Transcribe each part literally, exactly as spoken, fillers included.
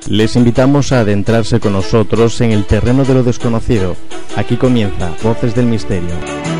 Les invitamos a adentrarse con nosotros en el terreno de lo desconocido. Aquí comienza Voces del Misterio.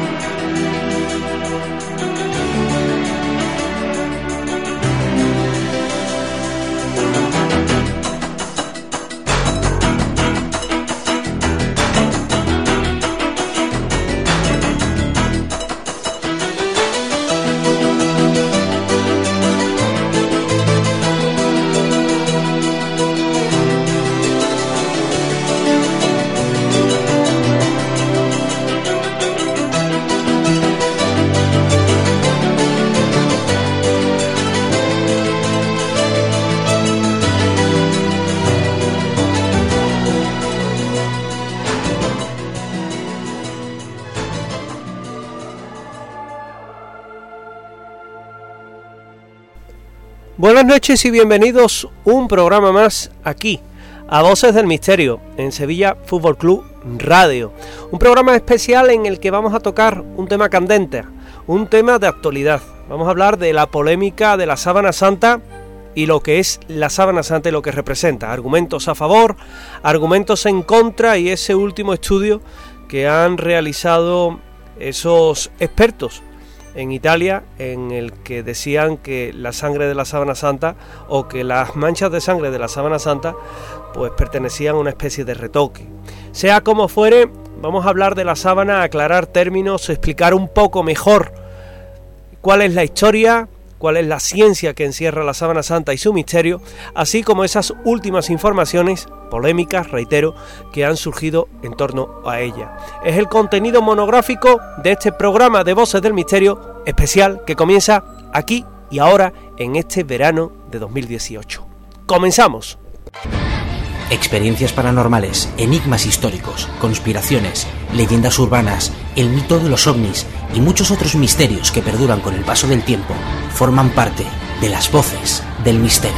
Buenas noches y bienvenidos un programa más aquí, a Voces del Misterio, en Sevilla Fútbol Club Radio. Un programa especial en el que vamos a tocar un tema candente, un tema de actualidad. Vamos a hablar de la polémica de la Sábana Santa y lo que es la Sábana Santa y lo que representa. Argumentos a favor, argumentos en contra y ese último estudio que han realizado esos expertos en Italia, en el que decían que la sangre de la Sábana Santa o que las manchas de sangre de la Sábana Santa pues pertenecían a una especie de retoque. Sea como fuere, vamos a hablar de la sábana, aclarar términos, explicar un poco mejor cuál es la historia, cuál es la ciencia que encierra la Sábana Santa y su misterio, así como esas últimas informaciones polémicas, reitero, que han surgido en torno a ella. Es el contenido monográfico de este programa de Voces del Misterio especial que comienza aquí y ahora en este verano de dos mil dieciocho. ¡Comenzamos! Experiencias paranormales, enigmas históricos, conspiraciones, leyendas urbanas, el mito de los ovnis y muchos otros misterios que perduran con el paso del tiempo forman parte de las Voces del Misterio.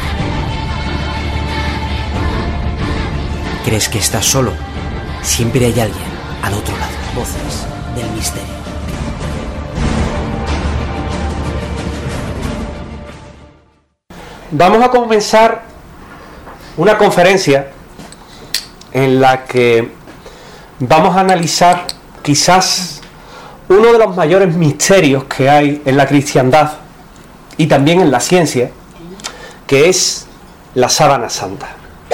¿Crees que estás solo? Siempre hay alguien al otro lado. Voces del Misterio. Vamos a comenzar una conferencia en la que vamos a analizar quizás uno de los mayores misterios que hay en la cristiandad y también en la ciencia, que es la Sábana Santa.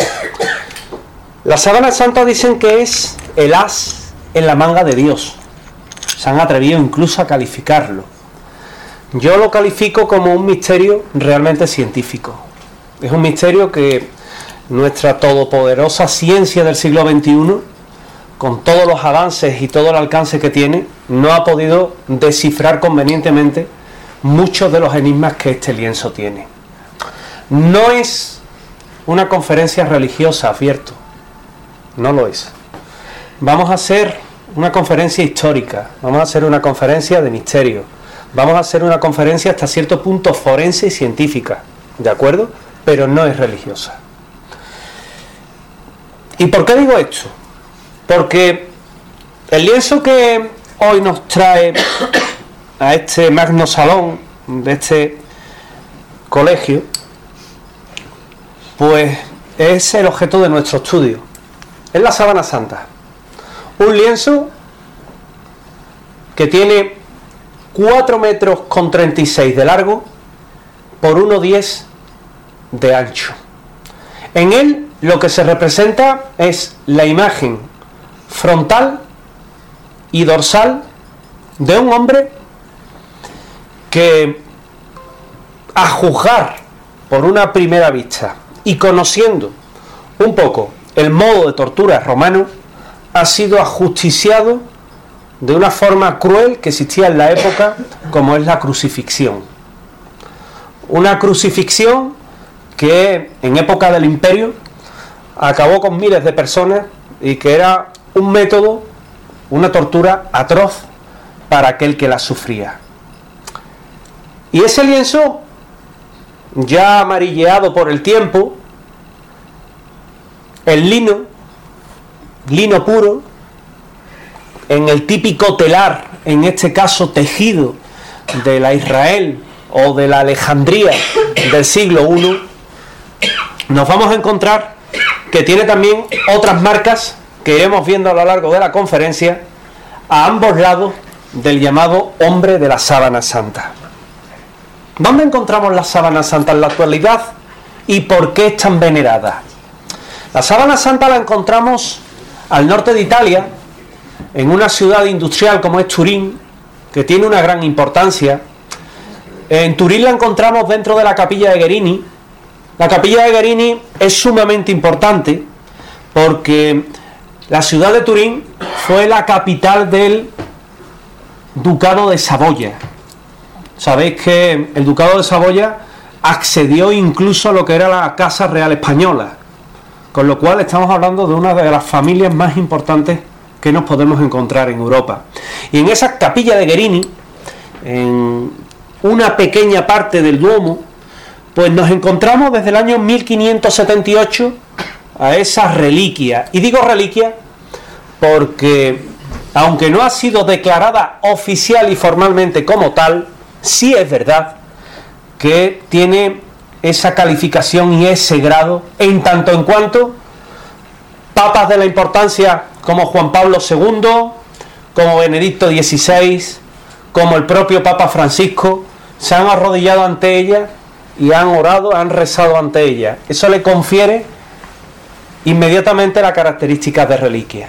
La Sábana Santa dicen que es el as en la manga de Dios. Se han atrevido incluso a calificarlo. Yo lo califico como un misterio realmente científico. Es un misterio que nuestra todopoderosa ciencia del siglo veintiuno, con todos los avances y todo el alcance que tiene, no ha podido descifrar convenientemente muchos de los enigmas que este lienzo tiene. No es una conferencia religiosa, advierto. No lo es. Vamos a hacer una conferencia histórica, vamos a hacer una conferencia de misterio, vamos a hacer una conferencia hasta cierto punto forense y científica, ¿de acuerdo? Pero no es religiosa. ¿Y por qué digo esto? Porque el lienzo que hoy nos trae a este magno salón de este colegio, pues es el objeto de nuestro estudio. Es la Sábana Santa. Un lienzo que tiene cuatro metros con treinta y seis de largo por uno diez de ancho. En él lo que se representa es la imagen frontal y dorsal de un hombre que, a juzgar por una primera vista y conociendo un poco el modo de tortura romano, ha sido ajusticiado de una forma cruel que existía en la época, como es la crucifixión. Una crucifixión que en época del Imperio acabó con miles de personas y que era un método, una tortura atroz para aquel que la sufría. Y ese lienzo, ya amarilleado por el tiempo, el lino, lino puro, en el típico telar, en este caso tejido de la Israel o de la Alejandría del siglo primero, nos vamos a encontrar que tiene también otras marcas que iremos viendo a lo largo de la conferencia a ambos lados del llamado hombre de la sábana santa. ¿Dónde encontramos la sábana santa en la actualidad y por qué es tan venerada? La sábana santa la encontramos al norte de Italia, en una ciudad industrial como es Turín, que tiene una gran importancia. En Turín la encontramos dentro de la capilla de Gherini. La capilla de Gherini es sumamente importante porque la ciudad de Turín fue la capital del ducado de Saboya. Sabéis que el ducado de Saboya accedió incluso a lo que era la Casa Real Española, con lo cual estamos hablando de una de las familias más importantes que nos podemos encontrar en Europa. Y en esa capilla de Gherini, en una pequeña parte del Duomo, pues nos encontramos desde el año mil quinientos setenta y ocho a esa reliquia. Y digo reliquia porque, aunque no ha sido declarada oficial y formalmente como tal, sí es verdad que tiene esa calificación y ese grado, en tanto en cuanto papas de la importancia como Juan Pablo segundo, como Benedicto dieciséis, como el propio Papa Francisco, se han arrodillado ante ella y han orado, han rezado ante ella. Eso le confiere inmediatamente la característica de reliquia.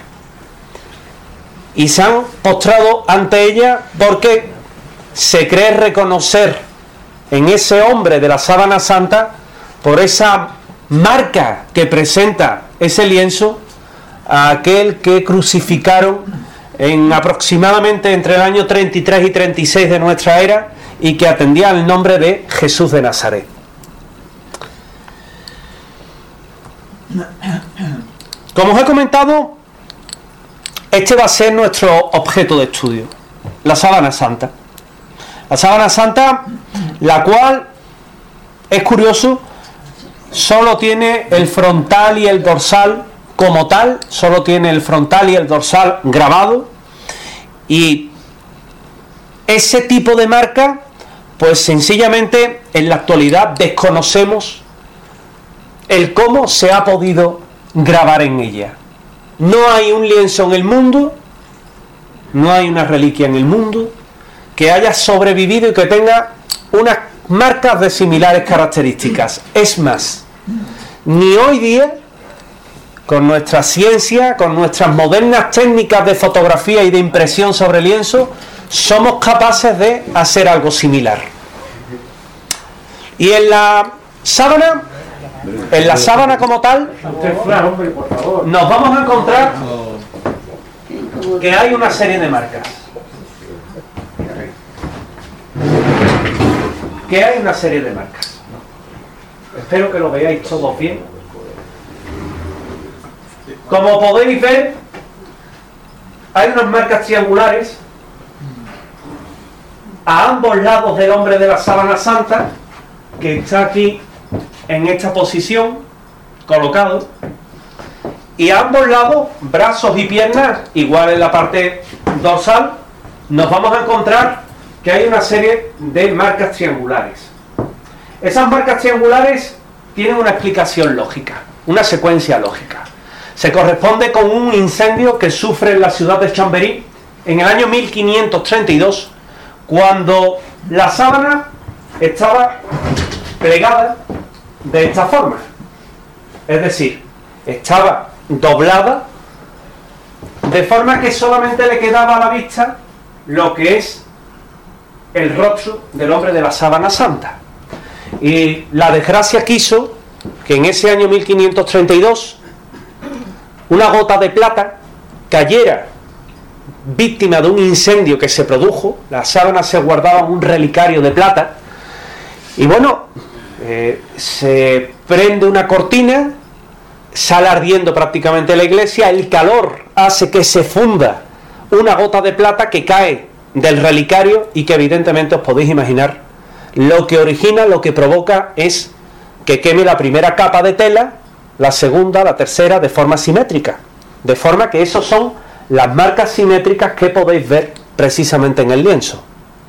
Y se han postrado ante ella porque se cree reconocer en ese hombre de la sábana santa, por esa marca que presenta ese lienzo, a aquel que crucificaron en aproximadamente entre el año treinta y tres y treinta y seis de nuestra era, y que atendía al nombre de Jesús de Nazaret. Como os he comentado, este va a ser nuestro objeto de estudio, la sábana santa. La sábana santa, la cual, es curioso, solo tiene el frontal y el dorsal como tal, solo tiene el frontal y el dorsal grabado, y ese tipo de marca, pues sencillamente en la actualidad desconocemos el cómo se ha podido grabar en ella. No hay un lienzo en el mundo, no hay una reliquia en el mundo que haya sobrevivido y que tenga unas marcas de similares características. Es más, ni hoy día, con nuestra ciencia, con nuestras modernas técnicas de fotografía y de impresión sobre lienzo, somos capaces de hacer algo similar. Y en la sábana, en la sábana como tal, nos vamos a encontrar que hay una serie de marcas. Que hay una serie de marcas. Espero que lo veáis todos bien. Como podéis ver, hay unas marcas triangulares a ambos lados del hombre de la sábana santa, que está aquí en esta posición, colocado, y a ambos lados, brazos y piernas, igual en la parte dorsal, nos vamos a encontrar que hay una serie de marcas triangulares. Esas marcas triangulares tienen una explicación lógica, una secuencia lógica. Se corresponde con un incendio que sufre en la ciudad de Chambéry en el año mil quinientos treinta y dos, cuando la sábana estaba plegada de esta forma, es decir, estaba doblada de forma que solamente le quedaba a la vista lo que es el rostro del hombre de la sábana santa. Y la desgracia quiso que en ese año mil quinientos treinta y dos una gota de plata cayera víctima de un incendio que se produjo. La sábana se guardaba en un relicario de plata y bueno, eh, se prende una cortina, sale ardiendo prácticamente la iglesia, el calor hace que se funda una gota de plata que cae del relicario y que evidentemente os podéis imaginar lo que origina, lo que provoca es que queme la primera capa de tela, la segunda, la tercera, de forma simétrica, de forma que esos son las marcas simétricas que podéis ver precisamente en el lienzo.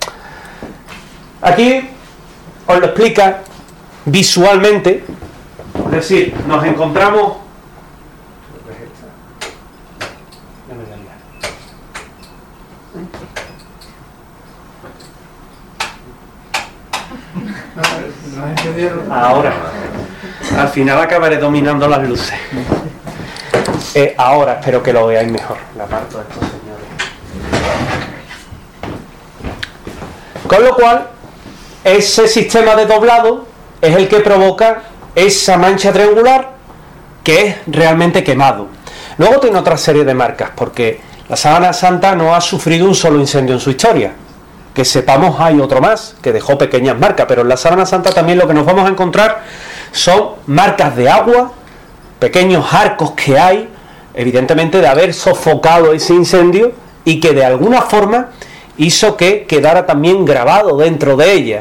Aquí os lo explica visualmente, es decir, nos encontramos Ahora. Al final acabaré dominando las luces. Eh, ahora espero que lo veáis mejor. La parto a estos señores. Con lo cual, ese sistema de doblado es el que provoca esa mancha triangular que es realmente quemado. Luego tiene otra serie de marcas, porque la Sábana Santa no ha sufrido un solo incendio en su historia. Que sepamos hay otro más, que dejó pequeñas marcas, pero en la Sábana Santa también lo que nos vamos a encontrar son marcas de agua, pequeños arcos que hay, evidentemente de haber sofocado ese incendio y que de alguna forma hizo que quedara también grabado dentro de ella.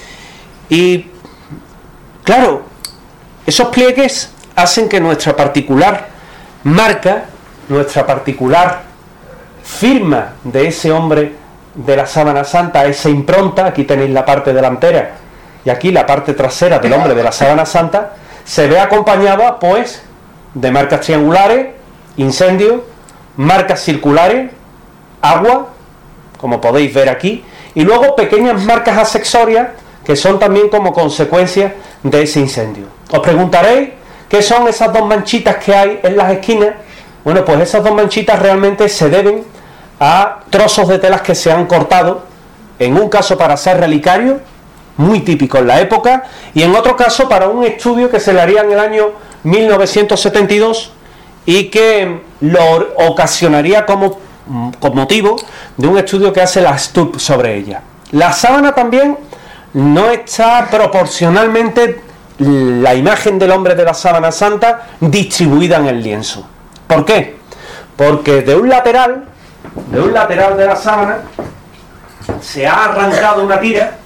Y claro, esos pliegues hacen que nuestra particular marca, nuestra particular firma de ese hombre de la Sábana Santa, esa impronta, aquí tenéis la parte delantera y aquí la parte trasera del hombre de la Sábana Santa, se ve acompañada pues de marcas triangulares, incendios, marcas circulares, agua, como podéis ver aquí, y luego pequeñas marcas accesorias que son también como consecuencia de ese incendio. Os preguntaréis qué son esas dos manchitas que hay en las esquinas. Bueno, pues esas dos manchitas realmente se deben a trozos de telas que se han cortado, en un caso para hacer relicario, muy típico en la época, y en otro caso para un estudio que se le haría en el año mil novecientos setenta y dos y que lo ocasionaría como, como motivo de un estudio que hace la Stubb sobre ella. La sábana también no está proporcionalmente la imagen del hombre de la Sábana Santa distribuida en el lienzo. ¿Por qué? Porque de un lateral de un lateral de la sábana se ha arrancado una tira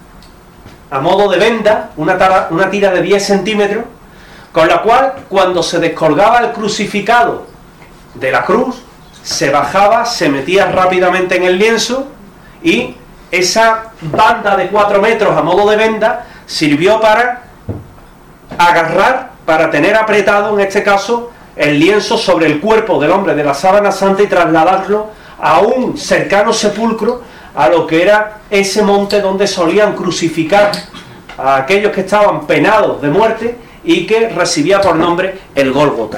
a modo de venda, una, tara, una tira de diez centímetros, con la cual cuando se descolgaba el crucificado de la cruz, se bajaba, se metía rápidamente en el lienzo, y esa banda de cuatro metros a modo de venda sirvió para agarrar, para tener apretado en este caso el lienzo sobre el cuerpo del hombre de la Sábana Santa y trasladarlo a un cercano sepulcro, a lo que era ese monte donde solían crucificar a aquellos que estaban penados de muerte y que recibía por nombre el Gólgota.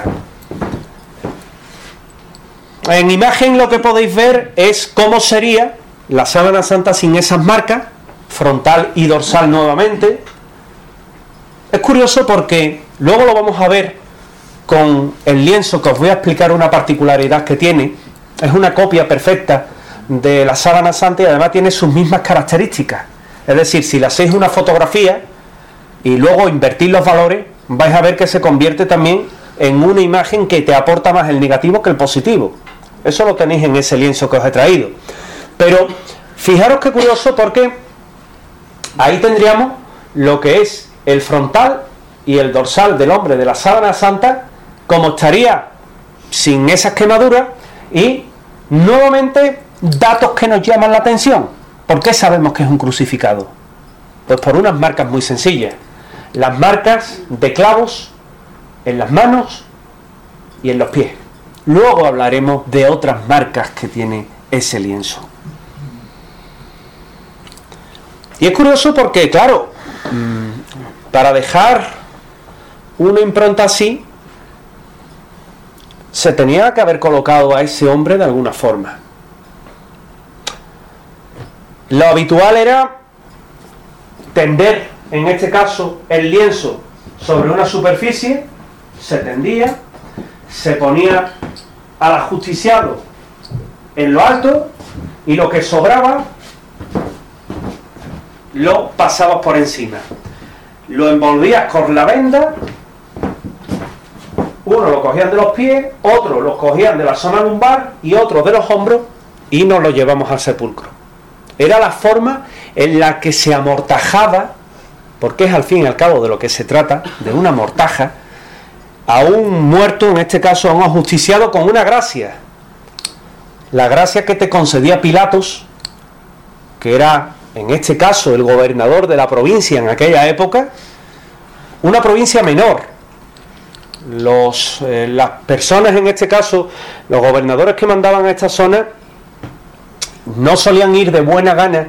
En imagen lo que podéis ver es cómo sería la Sábana Santa sin esas marcas, frontal y dorsal nuevamente. Es curioso porque luego lo vamos a ver con el lienzo, que os voy a explicar una particularidad que tiene. Es una copia perfecta de la Sábana Santa y además tiene sus mismas características. Es decir, si le hacéis una fotografía y luego invertís los valores, vais a ver que se convierte también en una imagen que te aporta más el negativo que el positivo. Eso lo tenéis en ese lienzo que os he traído. Pero fijaros qué curioso, porque ahí tendríamos lo que es el frontal y el dorsal del hombre de la Sábana Santa, como estaría sin esas quemaduras, y nuevamente datos que nos llaman la atención. ¿Por qué sabemos que es un crucificado? Pues por unas marcas muy sencillas. Las marcas de clavos en las manos y en los pies. Luego hablaremos de otras marcas que tiene ese lienzo. Y es curioso porque, claro, para dejar una impronta así, se tenía que haber colocado a ese hombre de alguna forma. Lo habitual era tender, en este caso, el lienzo sobre una superficie, se tendía, se ponía al ajusticiado en lo alto, y lo que sobraba lo pasabas por encima. Lo envolvías con la venda. Uno lo cogían de los pies, otro lo cogían de la zona lumbar y otro de los hombros, y nos lo llevamos al sepulcro. Era la forma en la que se amortajaba, porque es al fin y al cabo de lo que se trata, de una mortaja, a un muerto, en este caso a un ajusticiado, con una gracia. La gracia que te concedía Pilatos, que era en este caso el gobernador de la provincia en aquella época, una provincia menor. Los, eh, las personas, en este caso, los gobernadores que mandaban a esta zona, no solían ir de buena gana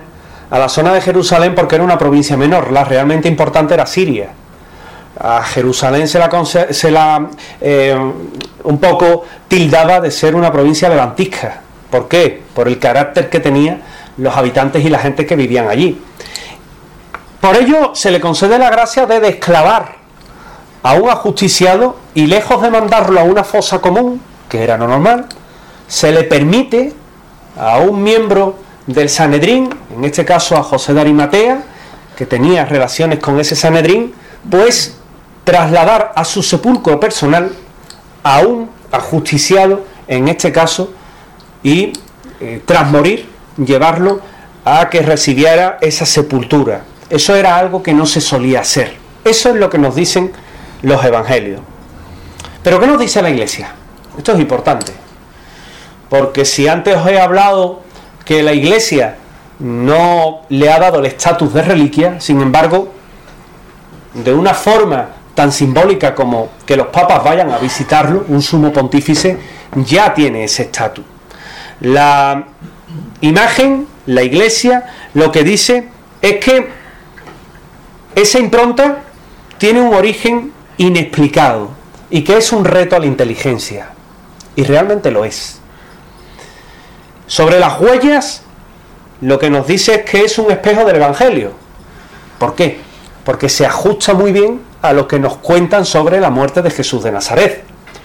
a la zona de Jerusalén porque era una provincia menor. La realmente importante era Siria. A Jerusalén se la, se la eh, un poco tildaba de ser una provincia levantisca. ¿Por qué? Por el carácter que tenían los habitantes y la gente que vivían allí. Por ello se le concede la gracia de desclavar a un ajusticiado y, lejos de mandarlo a una fosa común, que era lo normal, se le permite a un miembro del Sanedrín, en este caso a José de Arimatea, que tenía relaciones con ese Sanedrín, pues trasladar a su sepulcro personal a un ajusticiado, en este caso, y eh, tras morir, llevarlo a que recibiera esa sepultura. Eso era algo que no se solía hacer. Eso es lo que nos dicen los evangelios. Pero ¿qué nos dice la Iglesia? Esto es importante, porque si antes os he hablado que la Iglesia no le ha dado el estatus de reliquia, sin embargo, de una forma tan simbólica como que los papas vayan a visitarlo, un sumo pontífice ya tiene ese estatus. La imagen, la Iglesia, lo que dice es que esa impronta tiene un origen inexplicado y que es un reto a la inteligencia, y realmente lo es. Sobre las huellas, lo que nos dice es que es un espejo del Evangelio. ¿Por qué? Porque se ajusta muy bien a lo que nos cuentan sobre la muerte de Jesús de Nazaret.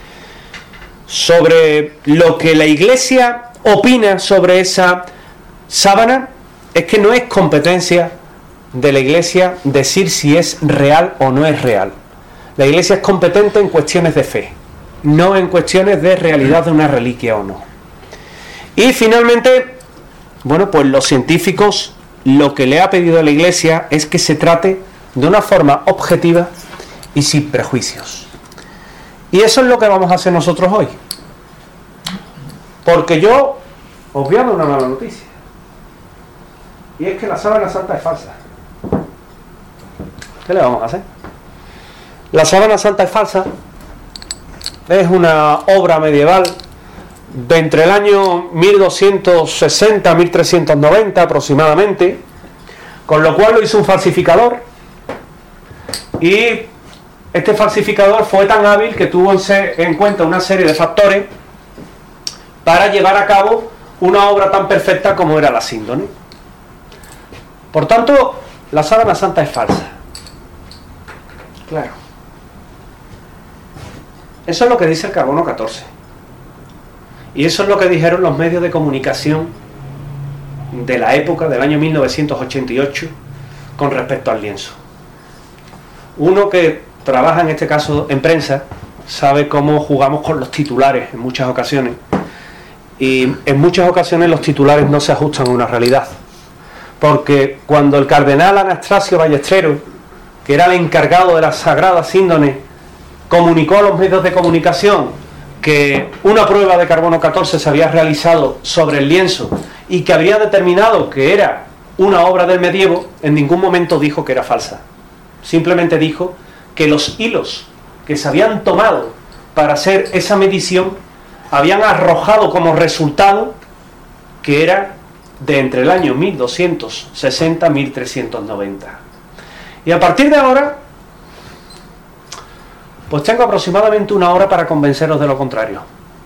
Sobre lo que la Iglesia opina sobre esa sábana, es que no es competencia de la Iglesia decir si es real o no es real. La Iglesia es competente en cuestiones de fe, no en cuestiones de realidad de una reliquia o no. Y finalmente, bueno, pues los científicos lo que le ha pedido a la Iglesia es que se trate de una forma objetiva y sin prejuicios. Y eso es lo que vamos a hacer nosotros hoy. Porque yo os voy a dar una mala noticia. Y es que la sábana santa es falsa. ¿Qué le vamos a hacer? La sábana santa es falsa. Es una obra medieval de entre el año mil doscientos sesenta a mil trescientos noventa aproximadamente, con lo cual lo hizo un falsificador, y este falsificador fue tan hábil que tuvo en cuenta una serie de factores para llevar a cabo una obra tan perfecta como era la síndone. Por tanto, la sábana santa es falsa. Claro. Eso es lo que dice el carbono catorce. Y eso es lo que dijeron los medios de comunicación de la época del año mil novecientos ochenta y ocho con respecto al lienzo. Uno que trabaja en este caso en prensa sabe cómo jugamos con los titulares en muchas ocasiones, y en muchas ocasiones los titulares no se ajustan a una realidad, porque cuando el cardenal Anastasio Ballesteros, que era el encargado de la Sagrada Síndone, comunicó a los medios de comunicación que una prueba de carbono catorce se había realizado sobre el lienzo y que había determinado que era una obra del medievo, en ningún momento dijo que era falsa. Simplemente dijo que los hilos que se habían tomado para hacer esa medición habían arrojado como resultado que era de entre el año mil doscientos sesenta a mil trescientos noventa. Y a partir de ahora, pues tengo aproximadamente una hora para convenceros de lo contrario.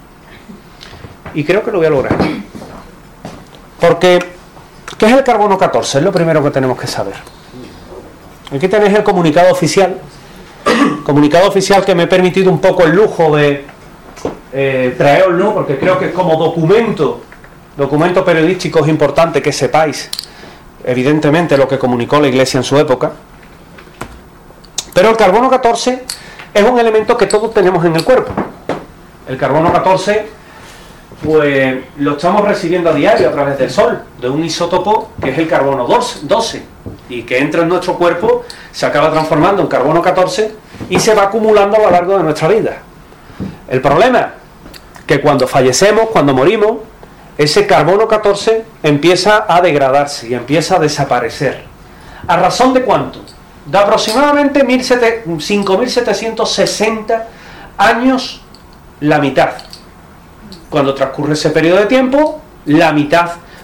Y creo que lo voy a lograr. Porque, ¿qué es el carbono catorce? Es lo primero que tenemos que saber. Aquí tenéis el comunicado oficial. Comunicado oficial que me he permitido un poco el lujo de eh, traerlo, porque creo que como documento, documento periodístico es importante que sepáis, evidentemente, lo que comunicó la Iglesia en su época. Pero el carbono catorce es un elemento que todos tenemos en el cuerpo. El carbono catorce, pues lo estamos recibiendo a diario a través del sol, de un isótopo que es el carbono doce, y que entra en nuestro cuerpo, se acaba transformando en carbono catorce y se va acumulando a lo largo de nuestra vida. El problema, que cuando fallecemos, cuando morimos, ese carbono catorce empieza a degradarse y empieza a desaparecer. ¿A razón de cuánto? De aproximadamente cinco mil setecientos sesenta años, la mitad. Cuando transcurre ese periodo de tiempo, la mitad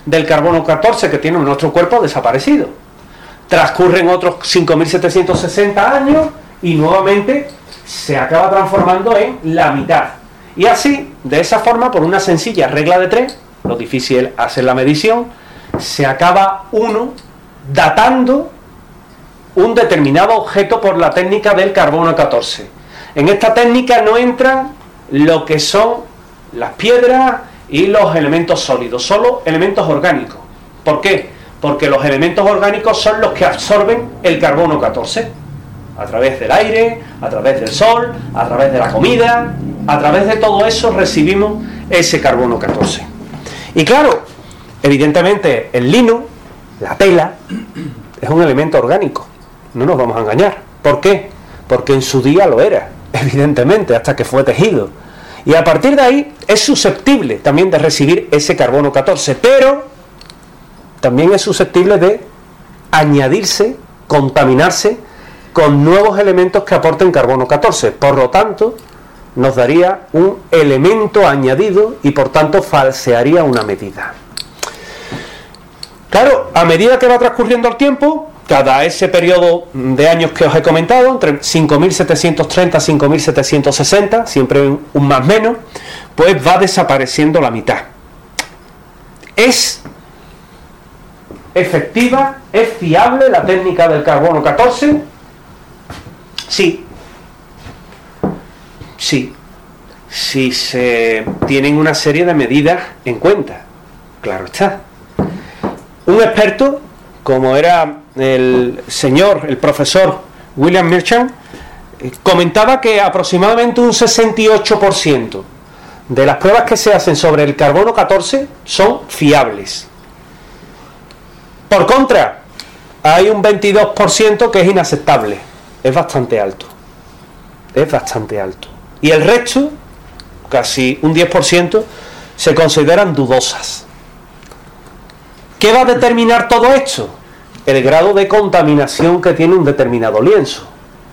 del carbono catorce que tiene nuestro cuerpo desaparecido. Transcurren otros cinco mil setecientos sesenta años y nuevamente se acaba transformando en la mitad. Y así, de esa forma, por una sencilla regla de tres, lo difícil es hacer la medición, se acaba uno datando un determinado objeto por la técnica del carbono catorce. En esta técnica no entran lo que son las piedras y los elementos sólidos, solo elementos orgánicos. ¿Por qué? Porque los elementos orgánicos son los que absorben el carbono catorce, a través del aire, a través del sol, a través de la comida, a través de todo eso recibimos ese carbono catorce. Y claro, evidentemente el lino, la tela, es un elemento orgánico, no nos vamos a engañar. ¿Por qué? Porque en su día lo era, evidentemente, hasta que fue tejido. Y a partir de ahí es susceptible también de recibir ese carbono catorce, pero también es susceptible de añadirse, contaminarse con nuevos elementos que aporten carbono catorce. Por lo tanto, nos daría un elemento añadido y por tanto falsearía una medida. Claro, a medida que va transcurriendo el tiempo, cada ese periodo de años que os he comentado, entre cinco mil setecientos treinta y cinco mil setecientos sesenta, siempre un más menos, pues va desapareciendo la mitad. ¿Es efectiva, es fiable la técnica del carbono catorce? Sí. Sí. Si se tienen una serie de medidas en cuenta. Claro está. Un experto, como era el señor, el profesor William Merchant, comentaba que aproximadamente un sesenta y ocho por ciento de las pruebas que se hacen sobre el carbono catorce son fiables. Por contra, hay un veintidós por ciento que es inaceptable. Es bastante alto. Es bastante alto. Y el resto, casi un diez por ciento, se consideran dudosas. ¿Qué va a determinar todo esto? El grado de contaminación que tiene un determinado lienzo.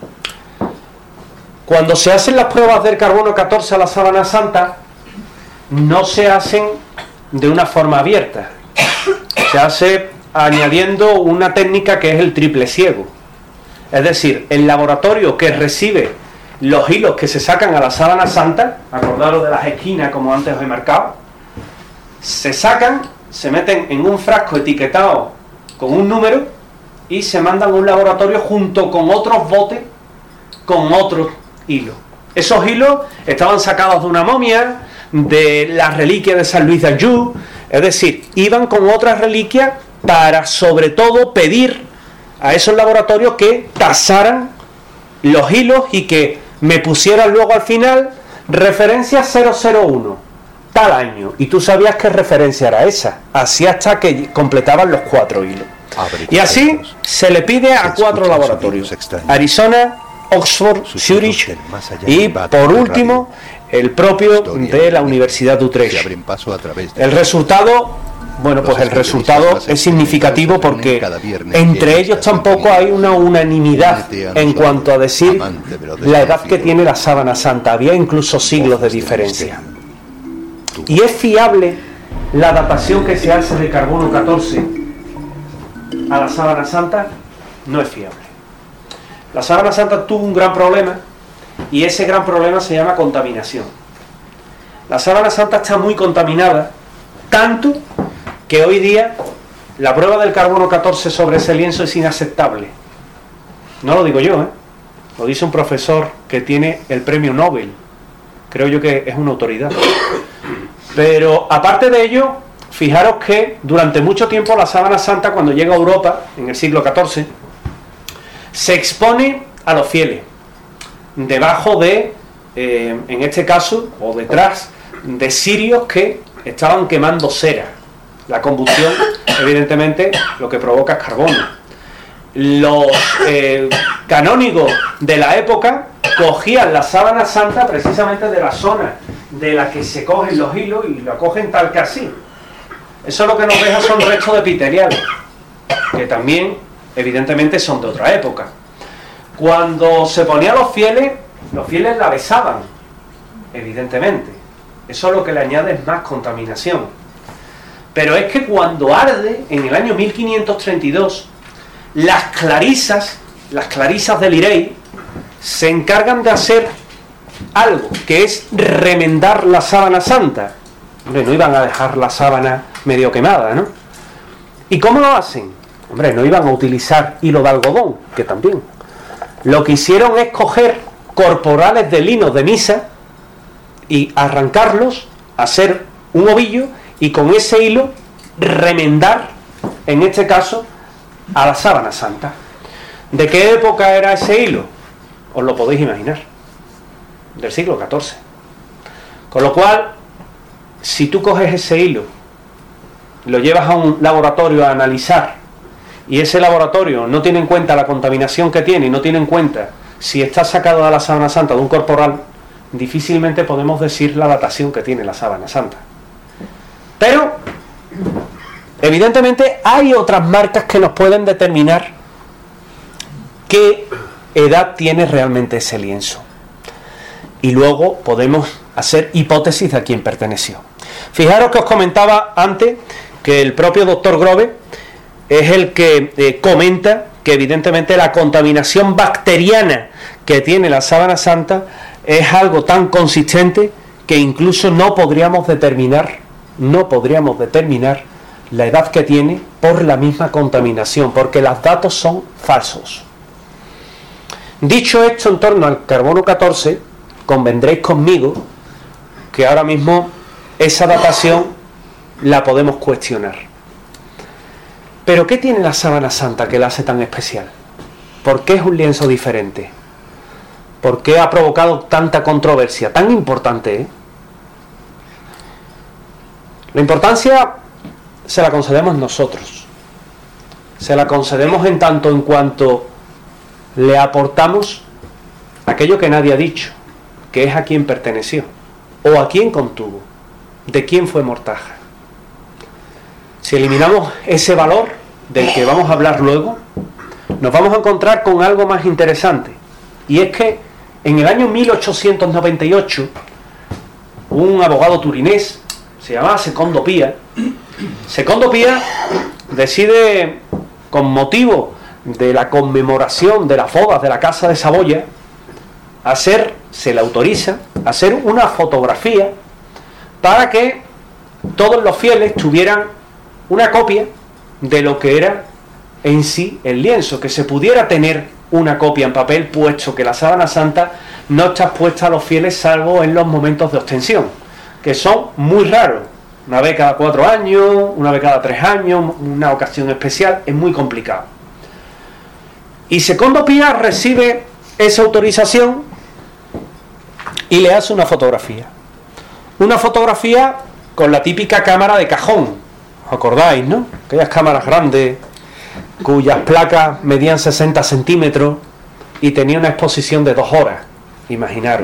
Cuando se hacen las pruebas del carbono catorce a la sábana santa, no se hacen de una forma abierta. Se hace añadiendo una técnica que es el triple ciego. Es decir, el laboratorio que recibe los hilos que se sacan a la sábana santa, acordaros de las esquinas como antes os he marcado, se sacan, se meten en un frasco etiquetado con un número y se mandan a un laboratorio junto con otros botes con otros hilos. Esos hilos estaban sacados de una momia, de la reliquia de San Luis de Anjou, es decir, iban con otras reliquias para sobre todo pedir a esos laboratorios que tasaran los hilos y que me pusieran luego al final referencia cero cero uno, tal año, y tú sabías qué referencia era esa, así hasta que completaban los cuatro hilos. Y así se le pide a cuatro laboratorios: Arizona, Oxford, Zurich y por último el propio de la Universidad de Utrecht. El resultado, bueno, pues el resultado es significativo porque entre ellos tampoco hay una unanimidad en cuanto a decir la edad que tiene la sábana santa. Había incluso siglos de diferencia. ¿Y es fiable la datación que se hace de carbono catorce a la sábana santa? No es fiable. La sábana santa tuvo un gran problema y ese gran problema se llama contaminación. La sábana santa está muy contaminada, tanto que hoy día la prueba del carbono catorce sobre ese lienzo es inaceptable. No lo digo yo, ¿eh? Lo dice un profesor que tiene el premio Nobel. Creo yo que es una autoridad. Pero aparte de ello, fijaros que durante mucho tiempo la sábana santa, cuando llega a Europa, en el siglo catorce, se expone a los fieles, debajo de, eh, en este caso, o detrás de cirios que estaban quemando cera. La combustión, evidentemente, lo que provoca es carbono. Los eh, canónigos de la época cogían la sábana santa precisamente de la zona de la que se cogen los hilos y lo cogen tal que así. Eso lo que nos deja son restos epiteliales, que también, evidentemente, son de otra época. Cuando se ponía a los fieles, los fieles la besaban, evidentemente. Eso lo que le añade es más contaminación. Pero es que cuando arde, en el año mil quinientos treinta y dos, las clarisas, las clarisas de Lirey, se encargan de hacer algo, que es remendar la sábana santa. Hombre, no iban a dejar la sábana medio quemada, ¿no? ¿Y cómo lo hacen? Hombre, no iban a utilizar hilo de algodón, que también. Lo que hicieron es coger corporales de lino de misa y arrancarlos, hacer un ovillo y con ese hilo remendar, en este caso, a la sábana santa. ¿De qué época era ese hilo? Os lo podéis imaginar. Del siglo catorce. Con lo cual, si tú coges ese hilo, lo llevas a un laboratorio a analizar, y ese laboratorio no tiene en cuenta la contaminación que tiene, y no tiene en cuenta si está sacado de la sábana santa de un corporal, difícilmente podemos decir la datación que tiene la sábana santa. Pero, evidentemente, hay otras marcas que nos pueden determinar qué edad tiene realmente ese lienzo. Y luego podemos hacer hipótesis de a quién perteneció. Fijaros que os comentaba antes que el propio doctor Grove es el que eh, comenta que evidentemente la contaminación bacteriana que tiene la sábana santa es algo tan consistente que incluso no podríamos determinar, no podríamos determinar la edad que tiene por la misma contaminación, porque los datos son falsos. Dicho esto en torno al carbono catorce, convendréis conmigo que ahora mismo esa datación la podemos cuestionar. ¿Pero qué tiene la sábana santa que la hace tan especial? ¿Por qué es un lienzo diferente? ¿Por qué ha provocado tanta controversia? Tan importante, ¿eh? La importancia se la concedemos nosotros. Se la concedemos en tanto en cuanto le aportamos aquello que nadie ha dicho, que es a quién perteneció, o a quién contuvo, de quién fue mortaja. Si eliminamos ese valor del que vamos a hablar luego, nos vamos a encontrar con algo más interesante, y es que en el año mil ochocientos noventa y ocho un abogado turinés, se llamaba Secondo Pia, Secondo Pia decide, con motivo de la conmemoración de las bodas de la Casa de Saboya, hacer, se le autoriza hacer una fotografía para que todos los fieles tuvieran una copia de lo que era en sí el lienzo, que se pudiera tener una copia en papel, puesto que la sábana santa no está expuesta a los fieles salvo en los momentos de ostensión, que son muy raros, una vez cada cuatro años, una vez cada tres años, una ocasión especial, es muy complicado. Y Secondo Pia recibe esa autorización y le hace una fotografía. Una fotografía con la típica cámara de cajón, ¿os acordáis, no? Aquellas cámaras grandes, cuyas placas medían sesenta centímetros y tenía una exposición de dos horas, imaginaros.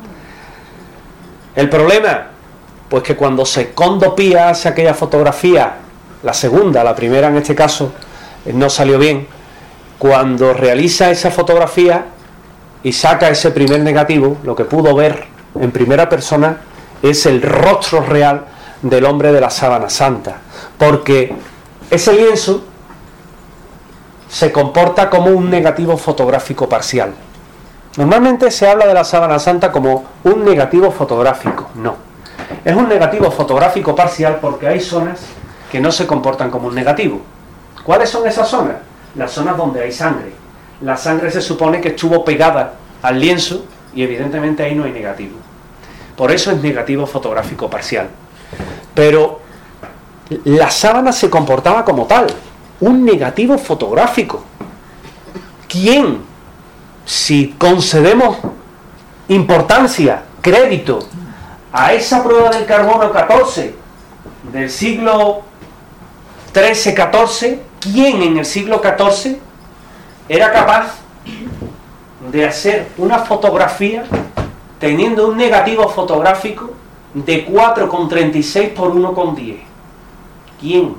El problema, pues que cuando Secondo Pia hace aquella fotografía, la segunda, la primera en este caso, no salió bien. Cuando realiza esa fotografía y saca ese primer negativo, lo que pudo ver en primera persona es el rostro real del hombre de la sábana santa, porque ese lienzo se comporta como un negativo fotográfico parcial. Normalmente se habla de la sábana santa como un negativo fotográfico. No, es un negativo fotográfico parcial porque hay zonas que no se comportan como un negativo. ¿Cuáles son esas zonas? Las zonas donde hay sangre. La sangre se supone que estuvo pegada al lienzo y evidentemente ahí no hay negativo. Por eso es negativo fotográfico parcial. Pero la sábana se comportaba como tal, un negativo fotográfico. ¿Quién, si concedemos importancia, crédito a esa prueba del carbono catorce del siglo trece catorce, quién en el siglo catorce era capaz de hacer una fotografía teniendo un negativo fotográfico de cuatro coma treinta y seis por uno coma diez? ¿Quién?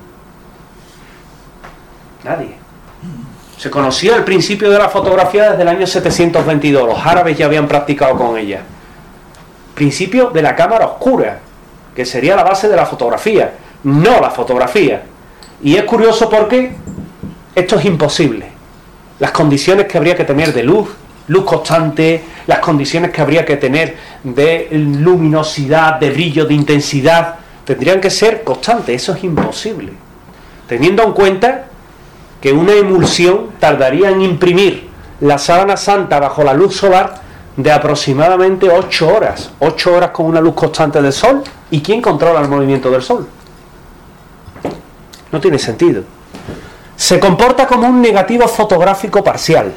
Nadie. Se conocía el principio de la fotografía desde el año setecientos veintidós. Los árabes ya habían practicado con ella. Principio de la cámara oscura, que sería la base de la fotografía. no la fotografía. Y es curioso porque esto es imposible. Las condiciones que habría que tener de luz, luz constante, las condiciones que habría que tener de luminosidad, de brillo, de intensidad, tendrían que ser constantes. Eso es imposible, teniendo en cuenta que una emulsión tardaría en imprimir la sábana santa bajo la luz solar de aproximadamente ocho horas. ocho horas con una luz constante del sol. ¿Y quién controla el movimiento del sol? No tiene sentido. Se comporta como un negativo fotográfico parcial.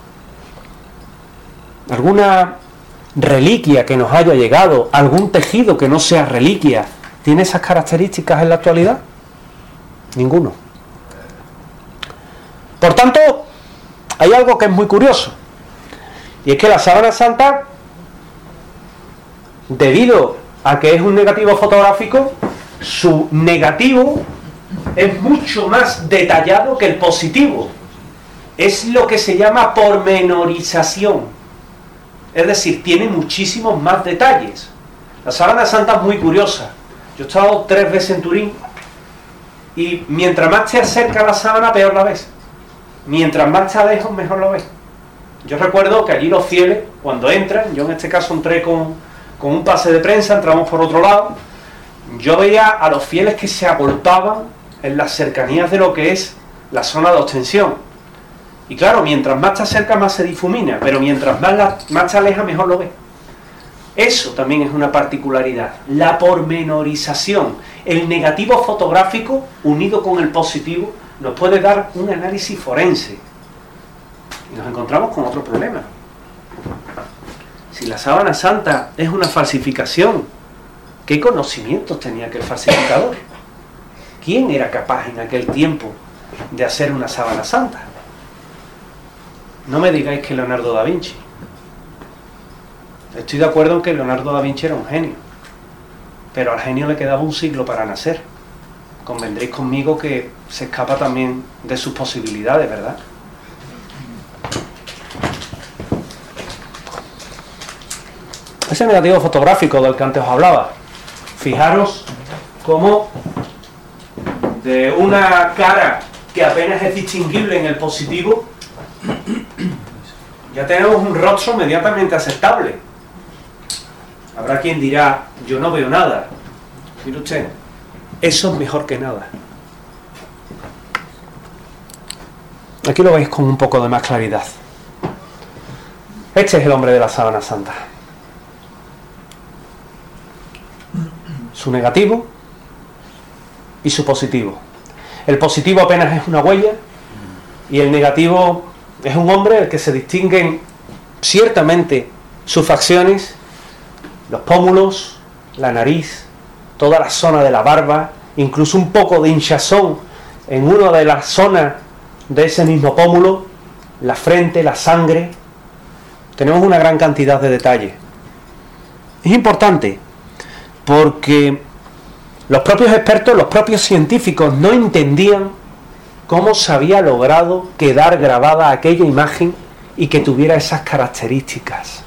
Alguna reliquia que nos haya llegado, algún tejido que no sea reliquia, ¿tiene esas características en la actualidad? Ninguno. Por tanto, hay algo que es muy curioso, y es que la sábana santa, debido a que es un negativo fotográfico, su negativo es mucho más detallado que el positivo. Es lo que se llama pormenorización. Es decir, tiene muchísimos más detalles. La sábana santa es muy curiosa. Yo he estado tres veces en Turín y mientras más te acerca la sábana, peor la ves. Mientras más te alejas, mejor lo ves. Yo recuerdo que allí los fieles, cuando entran, yo en este caso entré con, con un pase de prensa, entramos por otro lado, yo veía a los fieles que se agolpaban en las cercanías de lo que es la zona de ostensión. Y claro, mientras más te acercas, más se difumina, pero mientras más, la, más te alejas, mejor lo ves. Eso también es una particularidad, la pormenorización. El negativo fotográfico unido con el positivo nos puede dar un análisis forense. Y nos encontramos con otro problema. Si la sábana santa es una falsificación, ¿qué conocimientos tenía aquel falsificador? ¿Quién era capaz en aquel tiempo de hacer una sábana santa? No me digáis que Leonardo da Vinci. Estoy de acuerdo en que Leonardo da Vinci era un genio, pero al genio le quedaba un siglo para nacer. Convendréis conmigo que se escapa también de sus posibilidades, ¿verdad? Ese negativo fotográfico del que antes os hablaba, fijaros cómo de una cara que apenas es distinguible en el positivo, ya tenemos un rostro inmediatamente aceptable. Habrá quien dirá, yo no veo nada. Mire usted, eso es mejor que nada. Aquí lo veis con un poco de más claridad. Este es el hombre de la sábana santa. Su negativo y su positivo. El positivo apenas es una huella y el negativo es un hombre el que se distinguen ciertamente sus facciones, los pómulos, la nariz, toda la zona de la barba, incluso un poco de hinchazón en una de las zonas de ese mismo pómulo, la frente, la sangre. Tenemos una gran cantidad de detalles. Es importante porque los propios expertos, los propios científicos no entendían cómo se había logrado quedar grabada aquella imagen y que tuviera esas características.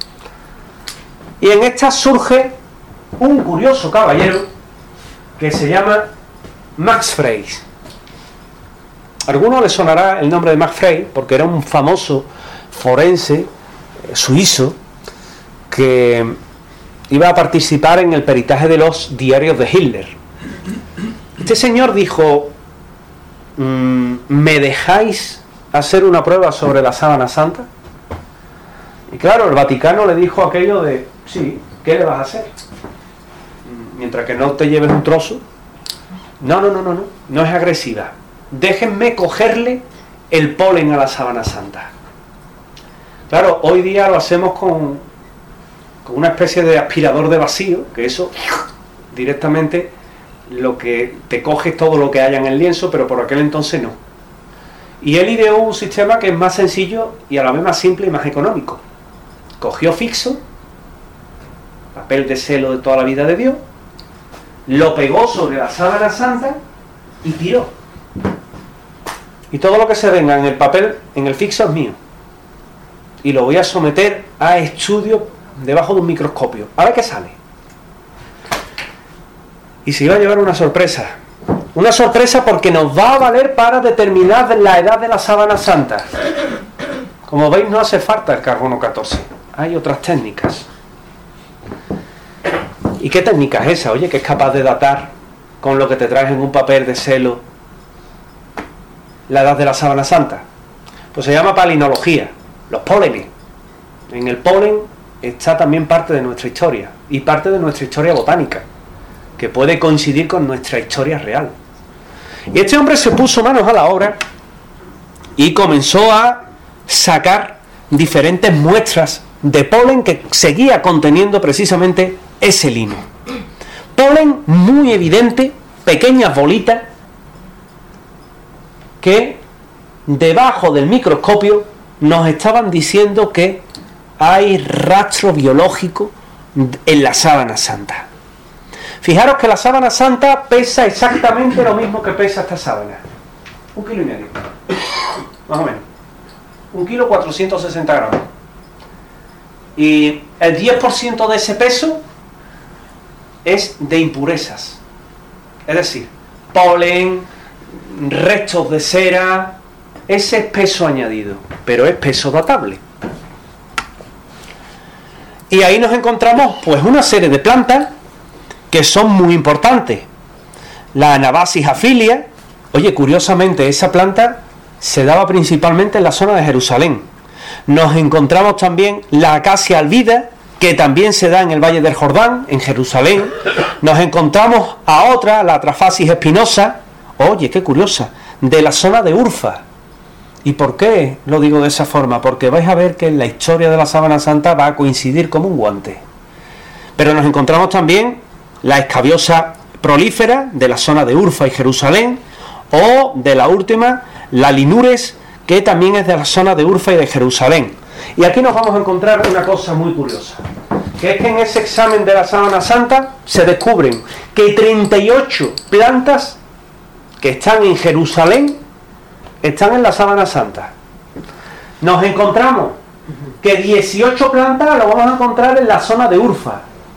Y en esta surge un curioso caballero que se llama Max Frey. A alguno le sonará el nombre de Max Frey porque era un famoso forense suizo que iba a participar en el peritaje de los diarios de Hitler. Este señor dijo, mmm, ¿me dejáis hacer una prueba sobre la sábana santa? Y claro, el Vaticano le dijo aquello de, sí, ¿qué le vas a hacer? Mientras que no te lleves un trozo. No, no, no, no, no, no es agresiva. Déjenme cogerle el polen a la sábana santa. Claro, hoy día lo hacemos con, con una especie de aspirador de vacío, que eso directamente lo que te coges todo lo que haya en el lienzo, pero por aquel entonces no. Y él ideó un sistema que es más sencillo y a la vez más simple y más económico. Cogió fixo, papel de celo de toda la vida de Dios, lo pegó sobre la sábana santa y tiró. Y todo lo que se venga en el papel, en el fixo, es mío. Y lo voy a someter a estudio debajo de un microscopio. A ver qué sale. y se iba a llevar una sorpresa. Una sorpresa porque nos va a valer para determinar la edad de la sábana santa. Como veis, no hace falta el carbono catorce. Hay otras técnicas. ¿Y qué técnica es esa? Oye, que es capaz de datar con lo que te traes en un papel de celo la edad de la sábana santa. Pues se llama palinología, los pólenes. En el polen está también parte de nuestra historia y parte de nuestra historia botánica, que puede coincidir con nuestra historia real. Y este hombre se puso manos a la obra y comenzó a sacar diferentes muestras de polen que seguía conteniendo precisamente ese lino. Polen muy evidente, pequeñas bolitas que debajo del microscopio nos estaban diciendo que hay rastro biológico en la sábana santa. Fijaros que la sábana santa pesa exactamente lo mismo que pesa esta sábana. Un kilo y medio. Más o menos. Un kilo cuatrocientos sesenta gramos. Y el diez por ciento de ese peso es de impurezas. Es decir, polen, restos de cera. Ese es peso añadido, pero es peso datable. Y ahí nos encontramos pues una serie de plantas que son muy importantes. La Anabasis afilia, oye, curiosamente esa planta se daba principalmente en la zona de Jerusalén. Nos encontramos también la Acacia albida, que también se da en el Valle del Jordán, en Jerusalén. Nos encontramos a otra, la Atrafasis espinosa, oye, qué curiosa, de la zona de Urfa. ¿Y por qué lo digo de esa forma? Porque vais a ver que en la historia de la sábana santa va a coincidir como un guante. Pero nos encontramos también la escabiosa prolífera de la zona de Urfa y Jerusalén, o de la última, la linures, que también es de la zona de Urfa y de Jerusalén. Y aquí nos vamos a encontrar una cosa muy curiosa, que es que en ese examen de la sábana santa se descubren que treinta y ocho plantas que están en Jerusalén están en la sábana santa. Nos encontramos que dieciocho plantas lo vamos a encontrar en la zona de Urfa,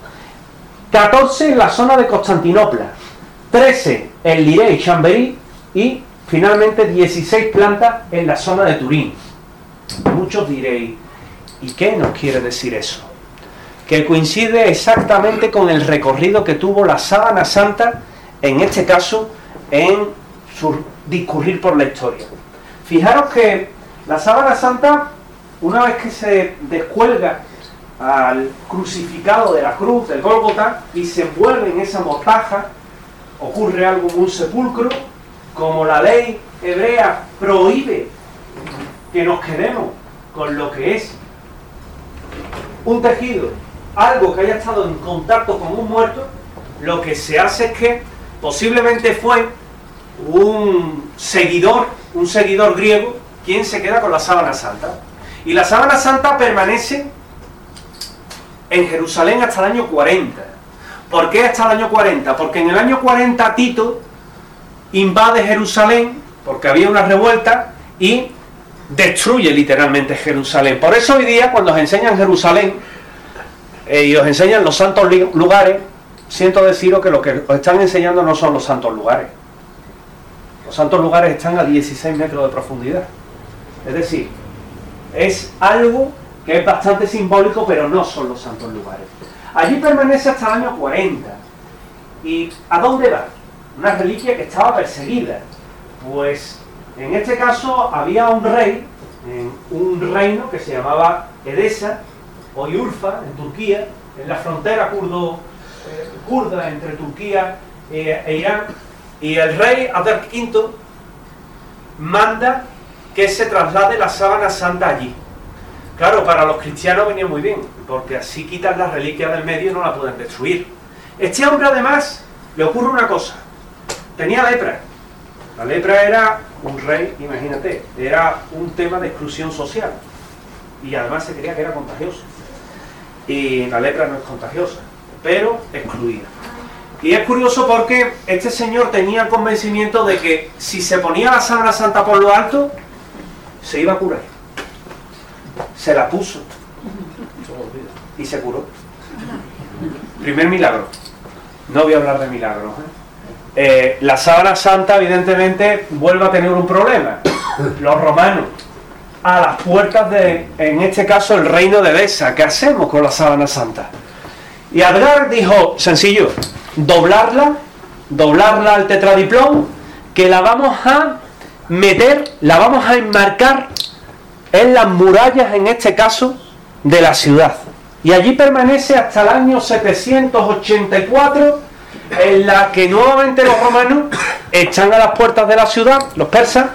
catorce en la zona de Constantinopla, trece en Liré y Chambéry, y finalmente dieciséis plantas en la zona de Turín. Muchos diréis, ¿y qué nos quiere decir eso? Que coincide exactamente con el recorrido que tuvo la sábana santa, en este caso, en su discurrir por la historia. Fijaros que la sábana santa, una vez que se descuelga al crucificado de la cruz, del Gólgota, y se envuelve en esa mortaja, ocurre algo en un sepulcro. Como la ley hebrea prohíbe que nos quedemos con lo que es un tejido, algo que haya estado en contacto con un muerto, lo que se hace es que posiblemente fue un seguidor, un seguidor griego, quien se queda con la sábana santa. Y la sábana santa permanece en Jerusalén hasta el año cuarenta. ¿Por qué hasta el año cuarenta? Porque en el año cuarenta Tito invade Jerusalén, porque había una revuelta, y destruye literalmente Jerusalén. Por eso hoy día, cuando os enseñan Jerusalén eh, y os enseñan los santos lugares, siento deciros que lo que os están enseñando no son los santos lugares. Los santos lugares están a dieciséis metros de profundidad. Es decir, es algo que es bastante simbólico, pero no son los santos lugares. Allí permanece hasta el año cuarenta. ¿Y a dónde va? Una reliquia que estaba perseguida. Pues en este caso había un rey, en un reino que se llamaba Edesa, hoy Urfa, en Turquía, en la frontera kurdo, eh, kurda entre Turquía eh, e Irán, y el rey Adher quinto manda que se traslade la sábana santa allí. Claro, para los cristianos venía muy bien, porque así quitan la reliquia del medio y no la pueden destruir. Este hombre además le ocurre una cosa: tenía lepra. La lepra era un rey, imagínate, era un tema de exclusión social. Y además se creía que era contagiosa. Y la lepra no es contagiosa, pero excluida. Y es curioso porque este señor tenía el convencimiento de que si se ponía la sábana santa por lo alto, se iba a curar. Se la puso. Y se curó. Primer milagro. no voy a hablar de milagros, ¿eh? Eh, la sábana santa evidentemente vuelve a tener un problema. Los romanos a las puertas de, en este caso, el reino de Edesa. ¿Qué hacemos con la sábana santa? Y Adgar dijo, sencillo, doblarla, doblarla al tetradiplón, que la vamos a meter, la vamos a enmarcar en las murallas, en este caso, de la ciudad. Y allí permanece hasta el año setecientos ochenta y cuatro, en la que nuevamente los romanos están a las puertas de la ciudad, los persas,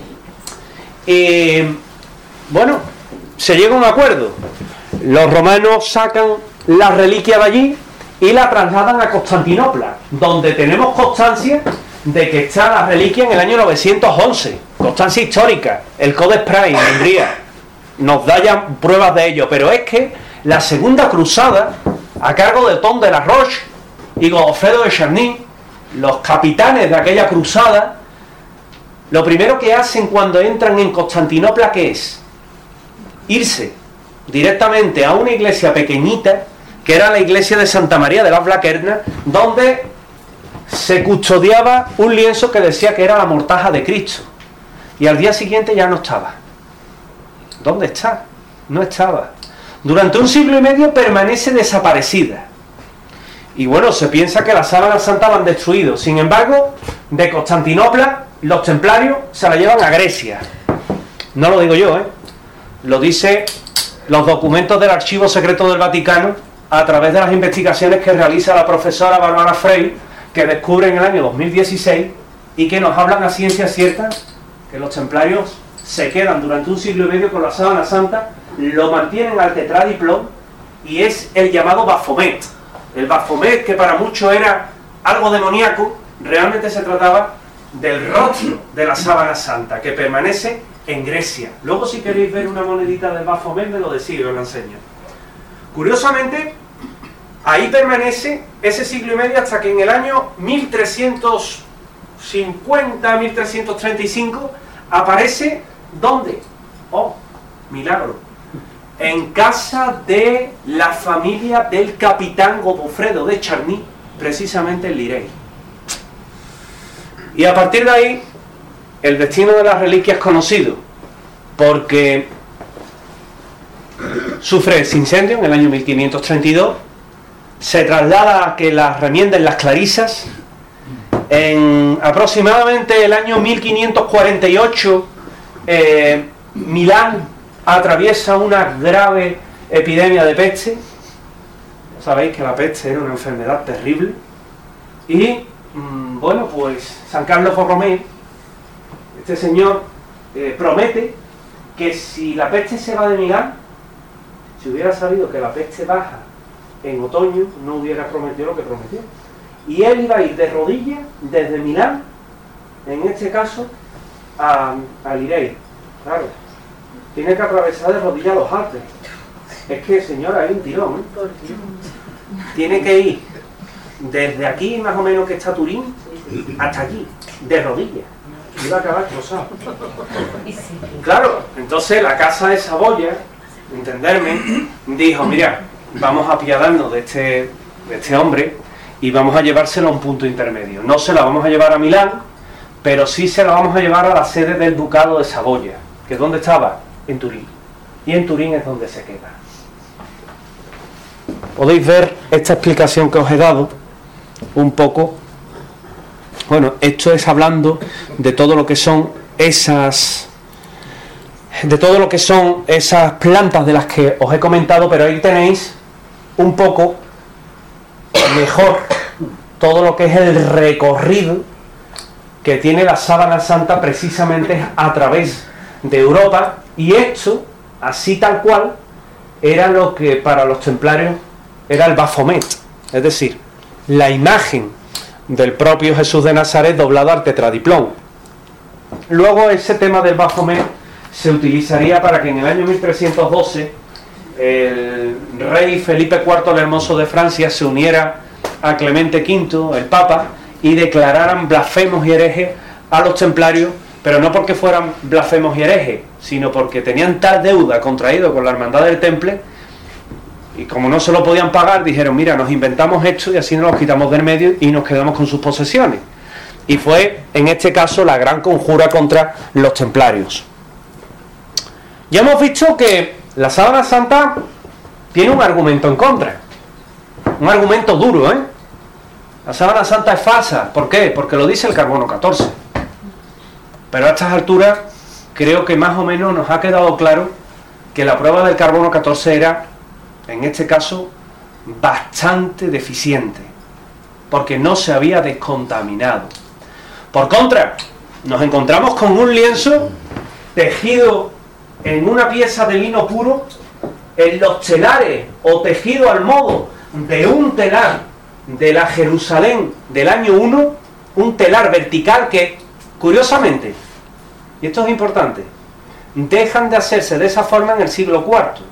y bueno, se llega a un acuerdo. Los romanos sacan la reliquia de allí y la trasladan a Constantinopla, donde tenemos constancia de que está la reliquia en el año novecientos once, constancia histórica. El Codex Prime en Hungría nos da ya pruebas de ello, pero es que la segunda cruzada, a cargo de Tom de la Roche y Godofredo de Charny, los capitanes de aquella cruzada, lo primero que hacen cuando entran en Constantinopla, ¿qué es? Irse directamente a una iglesia pequeñita, que era la iglesia de Santa María de las Blaquernas, donde se custodiaba un lienzo que decía que era la mortaja de Cristo, y al día siguiente ya no estaba. ¿Dónde está? No estaba. Durante un siglo y medio permanece desaparecida. Y bueno, se piensa que la sábana santa la han destruido. Sin embargo, de Constantinopla, los templarios se la llevan a Grecia. No lo digo yo, ¿eh? Lo dice los documentos del Archivo Secreto del Vaticano, a través de las investigaciones que realiza la profesora Bárbara Frey, que descubre en el año dos mil dieciséis, y que nos hablan a ciencia cierta que los templarios se quedan durante un siglo y medio con la sábana santa, lo mantienen al tetradiplón, y es el llamado Baphomet. El Baphomet, que para muchos era algo demoníaco, realmente se trataba del rostro de la sábana santa, que permanece en Grecia. Luego, si queréis ver una monedita del Baphomet, me lo decís, os la enseño. Curiosamente, ahí permanece ese siglo y medio hasta que en el año mil trescientos cincuenta, mil trescientos treinta y cinco aparece, ¿dónde? Oh, milagro. En casa de la familia del capitán Godofredo de Charny, precisamente en Lirey. Y a partir de ahí, el destino de las reliquias es conocido, porque sufre ese incendio en el año mil quinientos treinta y dos, se traslada a que las remienden las clarisas. En aproximadamente el año mil quinientos cuarenta y ocho, eh, Milán atraviesa una grave epidemia de peste. Sabéis que la peste era una enfermedad terrible. Y, mmm, bueno, pues San Carlos Borromeo, este señor, eh, promete que si la peste se va de Milán, si hubiera sabido que la peste baja en otoño, no hubiera prometido lo que prometió. Y él iba a ir de rodillas desde Milán, en este caso, a, a Lirey. Claro, tiene que atravesar de rodillas los Alpes. Es que, señora, hay un tirón, ¿eh? Tiene que ir desde aquí, más o menos que está Turín, hasta aquí, de rodillas. Iba a acabar cruzado. Claro, entonces la casa de Saboya, entenderme, dijo, mira, vamos a apiadarnos de este, de este hombre y vamos a llevárselo a un punto intermedio. No se la vamos a llevar a Milán, pero sí se la vamos a llevar a la sede del Ducado de Saboya, que es donde estaba, en Turín. Y en Turín es donde se queda. Podéis ver esta explicación que os he dado un poco. Bueno, esto es hablando de todo lo que son esas de todo lo que son esas plantas de las que os he comentado, pero ahí tenéis un poco mejor todo lo que es el recorrido que tiene la sábana santa precisamente a través de Europa, y esto, así tal cual, era lo que para los templarios era el Baphomet, es decir, la imagen del propio Jesús de Nazaret doblado al tetradiplón. Luego ese tema del Baphomet se utilizaría para que en el año mil trescientos doce el rey Felipe cuarto el Hermoso de Francia se uniera a Clemente quinto, el Papa, y declararan blasfemos y herejes a los templarios, pero no porque fueran blasfemos y herejes, sino porque tenían tal deuda contraído con la Hermandad del Temple Y como no se lo podían pagar, dijeron, mira, nos inventamos esto y así nos los quitamos del medio y nos quedamos con sus posesiones. Y fue, en este caso, la gran conjura contra los templarios. Ya hemos visto que la Sábana Santa tiene un argumento en contra. Un argumento duro, ¿eh? La Sábana Santa es falsa. ¿Por qué? Porque lo dice el carbono catorce. Pero a estas alturas creo que más o menos nos ha quedado claro que la prueba del carbono catorce era, en este caso, bastante deficiente, porque no se había descontaminado. Por contra, nos encontramos con un lienzo tejido en una pieza de lino puro, en los telares, o tejido al modo de un telar de la Jerusalén del año uno, un telar vertical que, curiosamente, y esto es importante, dejan de hacerse de esa forma en el siglo cuarto.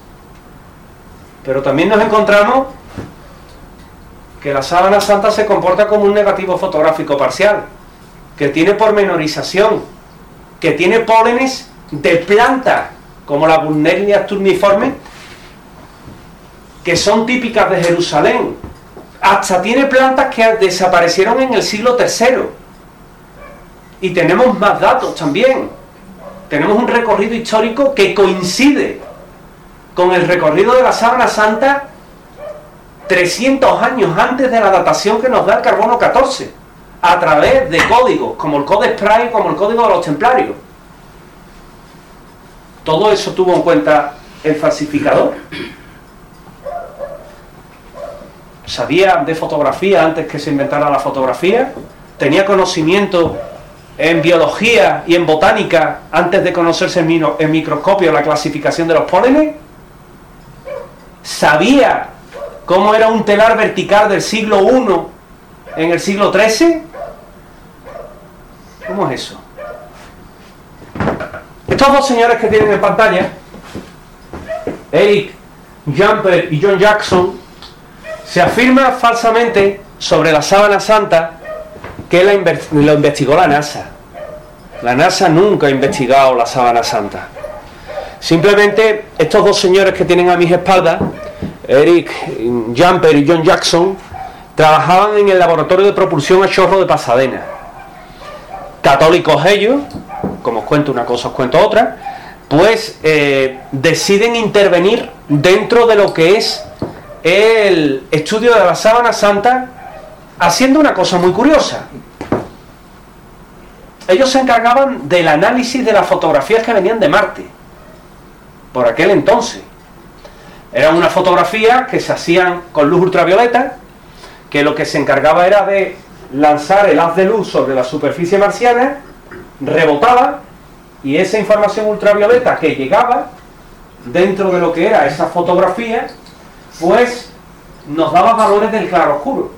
Pero también nos encontramos que la Sábana Santa se comporta como un negativo fotográfico parcial, que tiene pormenorización, que tiene pólenes de plantas, como la Brunellia turniforme, que son típicas de Jerusalén. Hasta tiene plantas que desaparecieron en el siglo tercero. Y tenemos más datos también. Tenemos un recorrido histórico que coincide con el recorrido de la Sábana Santa trescientos años antes de la datación que nos da el carbono catorce, a través de códigos como el Codex Prae, como el Código de los Templarios. Todo eso tuvo en cuenta el falsificador. Sabía de fotografía antes que se inventara la fotografía, tenía conocimiento en biología y en botánica antes de conocerse en microscopio la clasificación de los pólenes, sabía cómo era un telar vertical del siglo primero en el siglo trece. ¿Cómo es eso? Estos dos señores que tienen en pantalla, Eric Jumper y John Jackson, se afirma falsamente sobre la Sábana Santa que la lo investigó la NASA. La NASA nunca ha investigado la Sábana Santa. Simplemente estos dos señores que tienen a mis espaldas, Eric Jumper y John Jackson, trabajaban en el laboratorio de propulsión a chorro de Pasadena. Católicos ellos, como os cuento una cosa os cuento otra, pues eh, deciden intervenir dentro de lo que es el estudio de la Sábana Santa, haciendo una cosa muy curiosa. Ellos se encargaban del análisis de las fotografías que venían de Marte, por aquel entonces. Eran unas fotografías que se hacían con luz ultravioleta, que lo que se encargaba era de lanzar el haz de luz sobre la superficie marciana, rebotaba, y esa información ultravioleta que llegaba dentro de lo que era esa fotografía, pues nos daba valores del claroscuro.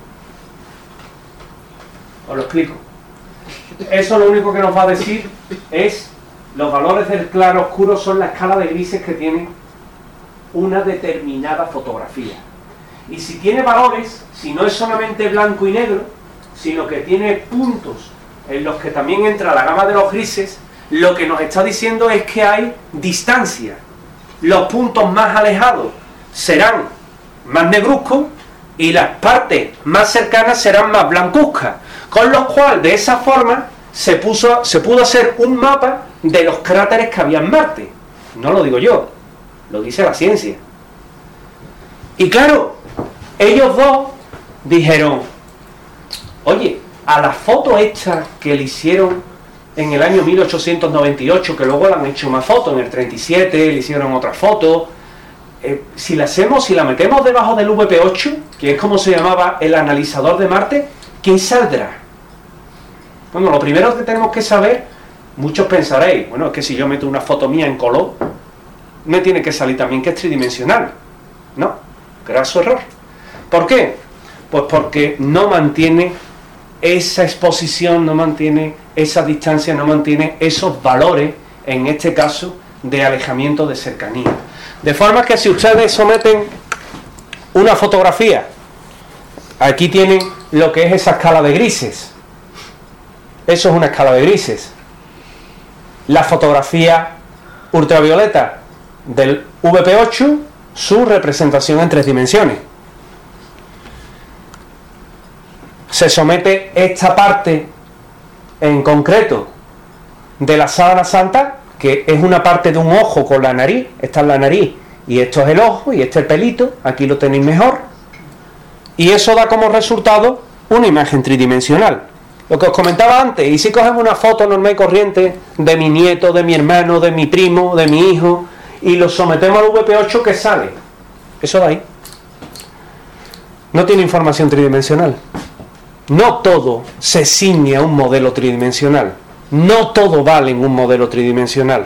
Os lo explico. Eso lo único que nos va a decir es los valores del claroscuro son la escala de grises que tiene una determinada fotografía. Y si tiene valores, si no es solamente blanco y negro, sino que tiene puntos en los que también entra la gama de los grises, lo que nos está diciendo es que hay distancia. Los puntos más alejados serán más negruzcos y las partes más cercanas serán más blancuzcas, con lo cual de esa forma se, puso, se pudo hacer un mapa de los cráteres que había en Marte. No lo digo yo, lo dice la ciencia. Y claro, ellos dos dijeron, oye, a la foto esta que le hicieron en el año mil ochocientos noventa y ocho, que luego le han hecho más fotos, en el treinta y siete le hicieron otra foto, eh, si la hacemos, si la metemos debajo del V P ocho, que es como se llamaba el analizador de Marte, ¿qué saldrá? Bueno, lo primero que tenemos que saber, muchos pensaréis, bueno, es que si yo meto una foto mía en color, me tiene que salir también que es tridimensional. No, graso error. ¿Por qué? Pues porque no mantiene esa exposición, no mantiene esa distancia, no mantiene esos valores, en este caso, de alejamiento de cercanía. De forma que si ustedes someten una fotografía, aquí tienen lo que es esa escala de grises. Eso es una escala de grises. La fotografía ultravioleta del V P ocho su representación en tres dimensiones. Se somete esta parte en concreto de la sábana santa, que es una parte de un ojo con la nariz. Esta es la nariz y esto es el ojo y este es el pelito, aquí lo tenéis mejor, y eso da como resultado una imagen tridimensional. Lo que os comentaba antes, y si cogemos una foto normal y corriente de mi nieto, de mi hermano, de mi primo, de mi hijo, y lo sometemos al V P ocho, ¿qué sale? Eso de ahí no tiene información tridimensional. No todo se ciñe a un modelo tridimensional. No todo vale en un modelo tridimensional.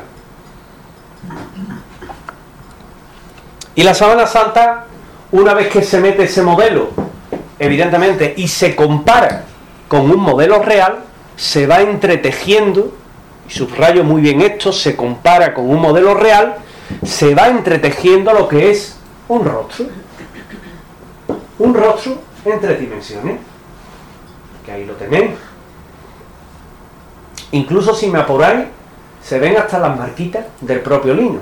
Y la sábana santa, una vez que se mete ese modelo, evidentemente, y se compara con un modelo real, se va entretejiendo, y subrayo muy bien esto, se compara con un modelo real, se va entretejiendo lo que es un rostro. Un rostro en tres dimensiones. Que ahí lo tenéis. Incluso si me apuráis, se ven hasta las marquitas del propio lino.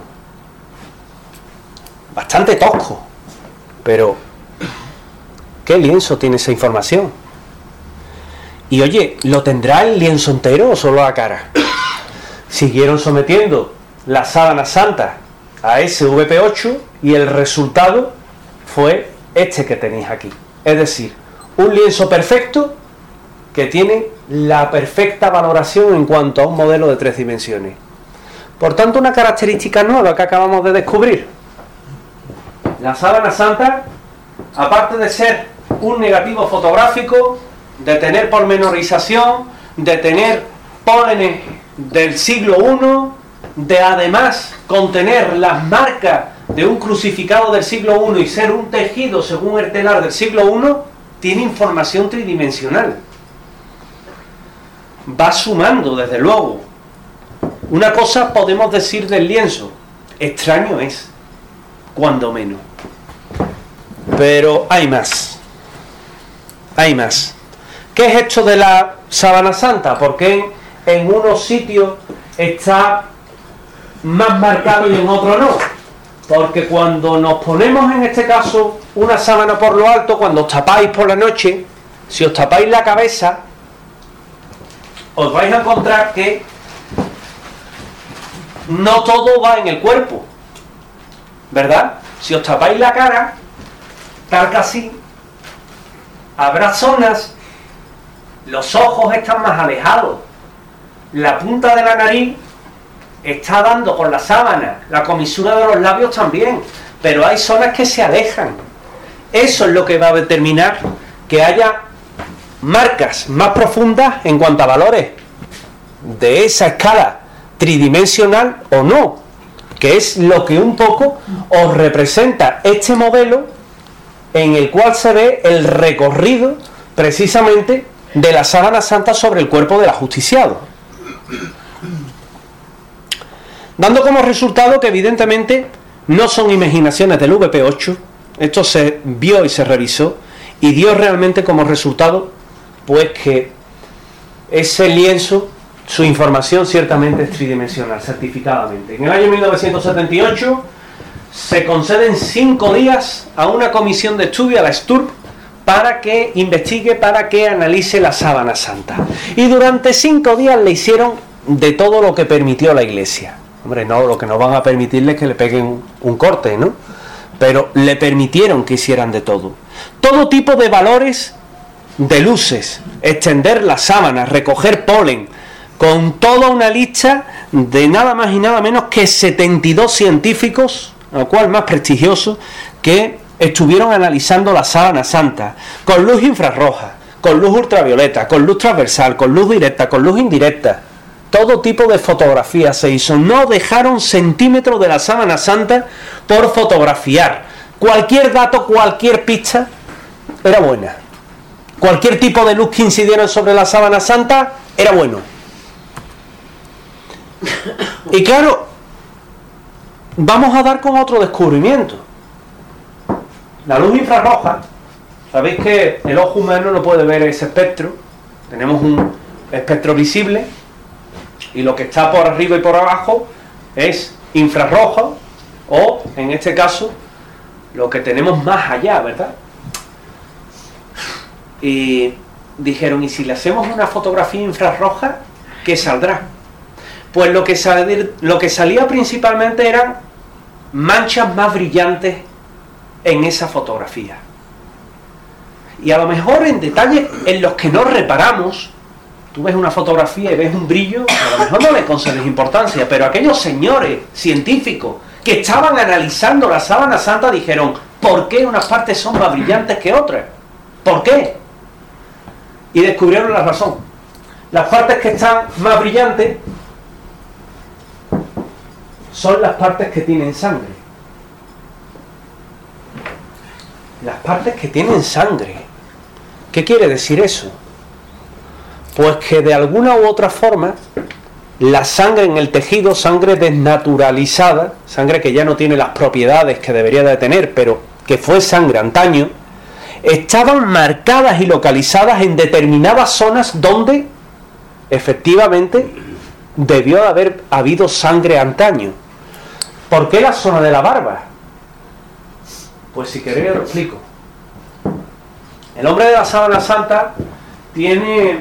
Bastante tosco, pero ¿qué lienzo tiene esa información? Y oye, ¿lo tendrá el lienzo entero o solo la cara? Siguieron sometiendo la sábana santa a ese V P ocho y el resultado fue este que tenéis aquí. Es decir, un lienzo perfecto que tiene la perfecta valoración en cuanto a un modelo de tres dimensiones. Por tanto, una característica nueva que acabamos de descubrir. La sábana santa, aparte de ser un negativo fotográfico, de tener pormenorización, de tener pólenes del siglo primero, de además contener las marcas de un crucificado del siglo primero y ser un tejido según el telar del siglo primero, tiene información tridimensional. Va sumando, desde luego. Una cosa podemos decir del lienzo: extraño es, cuando menos. Pero hay más. Hay más. ¿Qué es esto de la sábana santa? Porque en, en unos sitios está más marcado y en otros no. Porque cuando nos ponemos, en este caso, una sábana por lo alto, cuando os tapáis por la noche, si os tapáis la cabeza, os vais a encontrar que no todo va en el cuerpo, ¿verdad? Si os tapáis la cara, tal que así, habrá zonas, los ojos están más alejados, la punta de la nariz está dando con la sábana, la comisura de los labios también, pero hay zonas que se alejan. Eso es lo que va a determinar que haya marcas más profundas en cuanto a valores de esa escala tridimensional o no, que es lo que un poco os representa este modelo, en el cual se ve el recorrido precisamente de la sábana santa sobre el cuerpo del ajusticiado, dando como resultado que evidentemente no son imaginaciones del V P ocho. Esto se vio y se revisó y dio realmente como resultado pues que ese lienzo, su información ciertamente es tridimensional, certificadamente. En el año mil novecientos setenta y ocho se conceden cinco días a una comisión de estudio, a la S T U R P, para que investigue, para que analice la sábana santa. Y durante cinco días le hicieron de todo lo que permitió la Iglesia. Hombre, no, lo que no van a permitirle es que le peguen un corte, ¿no? Pero le permitieron que hicieran de todo. Todo tipo de valores de luces, extender la sábana, recoger polen, con toda una lista de nada más y nada menos que setenta y dos científicos, lo cual más prestigioso, que estuvieron analizando la sábana santa, con luz infrarroja, con luz ultravioleta, con luz transversal, con luz directa, con luz indirecta. Todo tipo de fotografía se hizo. No dejaron centímetros de la sábana santa por fotografiar. Cualquier dato, cualquier pista era buena. Cualquier tipo de luz que incidiera sobre la sábana santa era bueno. Y claro, vamos a dar con otro descubrimiento. La luz infrarroja. Sabéis que el ojo humano no puede ver ese espectro. Tenemos un espectro visible y lo que está por arriba y por abajo es infrarrojo, o en este caso lo que tenemos más allá, ¿verdad? Y dijeron, ¿y si le hacemos una fotografía infrarroja, qué saldrá? Pues lo que, sal, lo que salía principalmente eran manchas más brillantes en esa fotografía. Y a lo mejor en detalles en los que no reparamos, tú ves una fotografía y ves un brillo, a lo mejor no le concedes importancia, pero aquellos señores científicos que estaban analizando la sábana santa dijeron, ¿por qué unas partes son más brillantes que otras? ¿Por qué? Y descubrieron la razón. Las partes que están más brillantes son las partes que tienen sangre. Las partes que tienen sangre. ¿Qué quiere decir eso? Pues que de alguna u otra forma la sangre en el tejido, sangre desnaturalizada, sangre que ya no tiene las propiedades que debería de tener, pero que fue sangre antaño, estaban marcadas y localizadas en determinadas zonas donde efectivamente debió de haber habido sangre antaño. ¿Por qué la zona de la barba? Pues si queréis lo explico. El hombre de la sábana santa tiene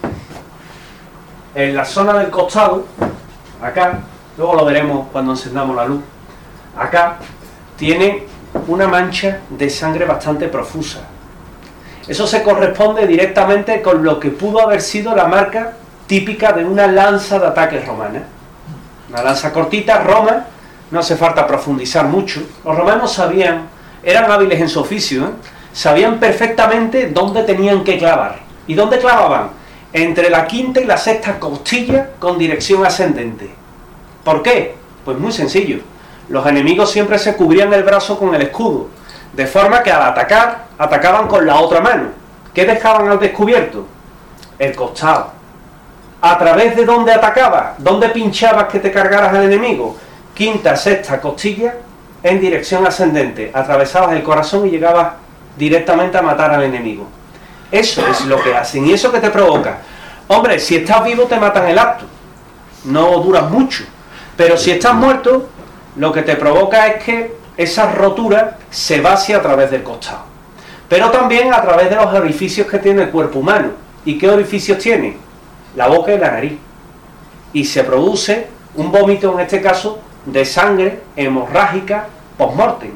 en la zona del costado, acá, luego lo veremos cuando encendamos la luz, acá tiene una mancha de sangre bastante profusa. Eso se corresponde directamente con lo que pudo haber sido la marca típica de una lanza de ataque romana. Una lanza cortita, Roma, no hace falta profundizar mucho. Los romanos sabían, eran hábiles en su oficio, ¿eh? Sabían perfectamente dónde tenían que clavar. ¿Y dónde clavaban? Entre la quinta y la sexta costilla con dirección ascendente. ¿Por qué? Pues muy sencillo. Los enemigos siempre se cubrían el brazo con el escudo, de forma que al atacar, atacaban con la otra mano. ¿Qué dejaban al descubierto? El costado. ¿A través de dónde atacabas? ¿Dónde pinchabas que te cargaras al enemigo? Quinta, sexta costilla en dirección ascendente. Atravesabas el corazón y llegabas directamente a matar al enemigo. Eso es lo que hacen. ¿Y eso qué te provoca? Hombre, si estás vivo te matan el acto. No duras mucho. Pero si estás muerto, lo que te provoca es que esa rotura se vacíe a través del costado. Pero también a través de los orificios que tiene el cuerpo humano. ¿Y qué orificios tiene? La boca y la nariz. Y se produce un vómito, en este caso, de sangre hemorrágica post-mortem,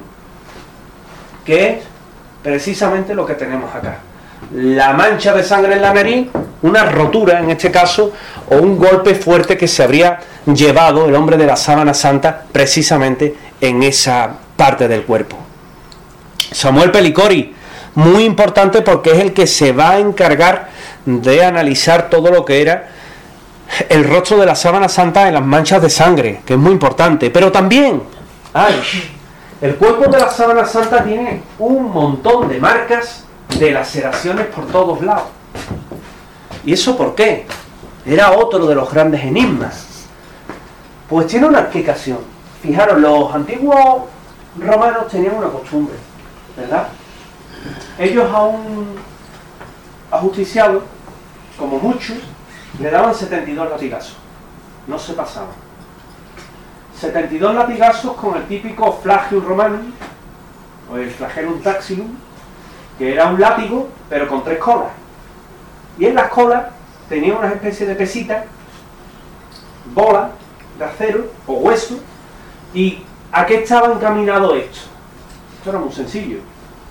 que es precisamente lo que tenemos acá. La mancha de sangre en la nariz, una rotura en este caso, o un golpe fuerte que se habría llevado el hombre de la sábana santa precisamente en esa parte del cuerpo. Samuel Pellicori, muy importante porque es el que se va a encargar de analizar todo lo que era el rostro de la sábana santa en las manchas de sangre, que es muy importante. Pero también, ay, el cuerpo de la sábana santa tiene un montón de marcas de laceraciones por todos lados. ¿Y eso por qué? Era otro de los grandes enigmas. Pues tiene una explicación. Fijaros, los antiguos romanos tenían una costumbre, ¿verdad? Ellos a un ajusticiado, como muchos, le daban setenta y dos latigazos. No se pasaban. setenta y dos latigazos con el típico flagium romanum, o el flagellum taxilum, que era un látigo, pero con tres colas. Y en las colas tenía una especie de pesita, bola de acero o hueso. ¿Y a qué estaba encaminado esto? Esto era muy sencillo.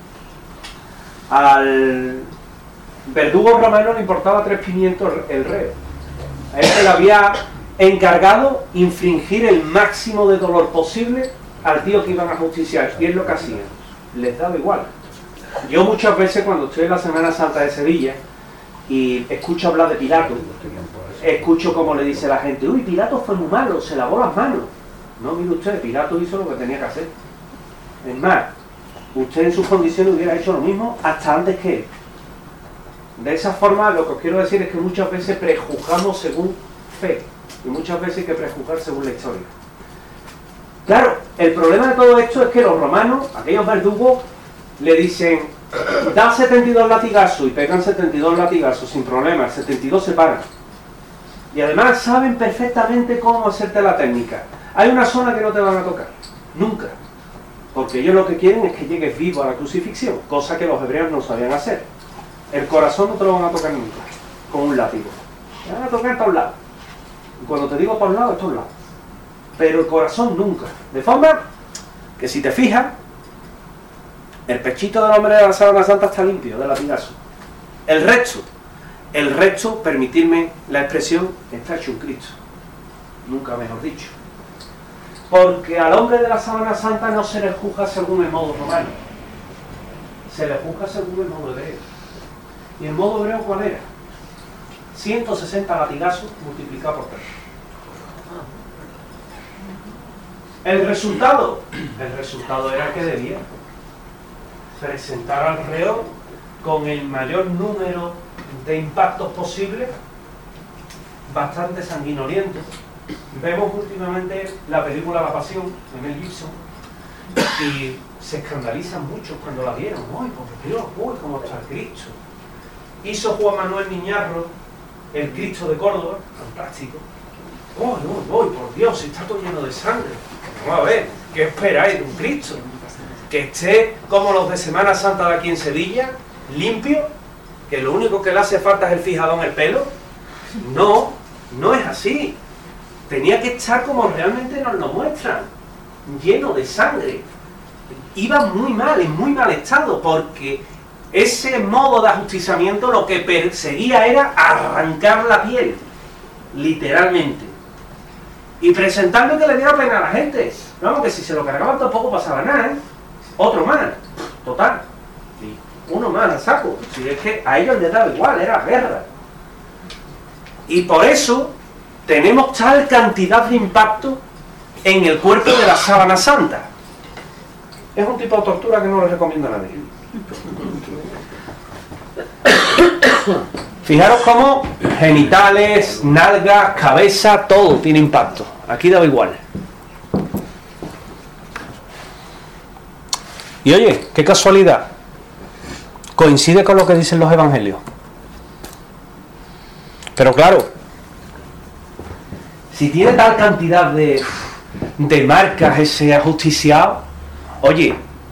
Al verdugo romano le importaba tres pimientos el reo. A él se le había encargado infringir el máximo de dolor posible al tío que iban a justiciar. Y es lo que hacían. Les daba igual. Yo muchas veces cuando estoy en la Semana Santa de Sevilla y escucho hablar de Pilato, escucho como le dice la gente, uy, Pilato fue muy malo, se lavó las manos. No, mire usted, Pilato hizo lo que tenía que hacer. Es más, usted en sus condiciones hubiera hecho lo mismo hasta antes que él. De esa forma, lo que os quiero decir es que muchas veces prejuzgamos según fe y muchas veces hay que prejuzgar según la historia. Claro, el problema de todo esto es que los romanos, aquellos verdugos, le dicen, da setenta y dos latigazos y pegan setenta y dos latigazos sin problema, el setenta y dos se paran. Y además saben perfectamente cómo hacerte la técnica. Hay una zona que no te van a tocar, nunca. porque ellos lo que quieren es que llegues vivo a la crucifixión, cosa que los hebreos no sabían hacer. El corazón no te lo van a tocar nunca, con un látigo. Te van a tocar en todos lados. Y cuando te digo todos lados, es todos lados. Pero el corazón nunca. De forma que si te fijas, el pechito del hombre de la sábana santa está limpio, de latigazo. El resto, el resto, permitirme la expresión, está hecho un Cristo. Nunca mejor dicho. Porque al hombre de la sábana santa no se le juzga según el modo romano. Se le juzga según el modo hebreo. ¿Y el modo hebreo cuál era? ciento sesenta latigazos multiplicados por tres. El resultado, el resultado era que debía presentar al reo con el mayor número de impactos posibles, bastante sanguinolientos. Vemos últimamente la película La Pasión de Mel Gibson y se escandalizan muchos cuando la vieron. ¡Uy, por Dios! ¡Uy, cómo está el Cristo! Hizo Juan Manuel Miñarro el Cristo de Córdoba, fantástico. ¡Uy, uy, uy! Por Dios, está todo lleno de sangre. Vamos a ver, ¿qué esperáis de un Cristo? Que esté como los de Semana Santa de aquí en Sevilla, limpio, que lo único que le hace falta es el fijado en el pelo. No, no es así. Tenía que estar como realmente nos lo muestran, lleno de sangre. Iba muy mal, en muy mal estado, porque ese modo de ajusticiamiento lo que perseguía era arrancar la piel, literalmente. Y presentarle que le diera pena a la gente. Vamos, que si se lo cargaban tampoco pasaba nada, ¿eh? Otro más, total. Y uno más al saco. Si es que a ellos les daba igual, era guerra. Y por eso tenemos tal cantidad de impacto en el cuerpo de la sábana santa. Es un tipo de tortura que no le recomiendo a nadie. Fijaros cómo genitales, nalgas, cabeza, todo tiene impacto. Aquí daba igual. Y oye, qué casualidad. Coincide con lo que dicen los evangelios. Pero claro, si tiene tal cantidad de, de marcas ese ajusticiado, oye,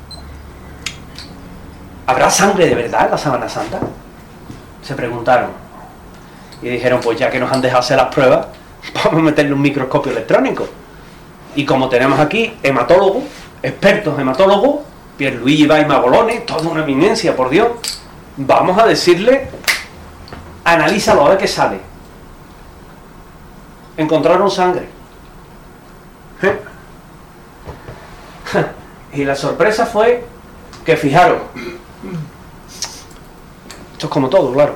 ¿habrá sangre de verdad en la sábana santa? Se preguntaron. Y dijeron, pues ya que nos han dejado hacer las pruebas, vamos a meterle un microscopio electrónico. Y como tenemos aquí hematólogos, expertos hematólogos, Pierluigi Baima Bolone, toda una eminencia, por Dios, vamos a decirle, analízalo a ver qué sale. Encontraron sangre. ¿Eh? Y la sorpresa fue que, fijaros, esto es como todo, claro,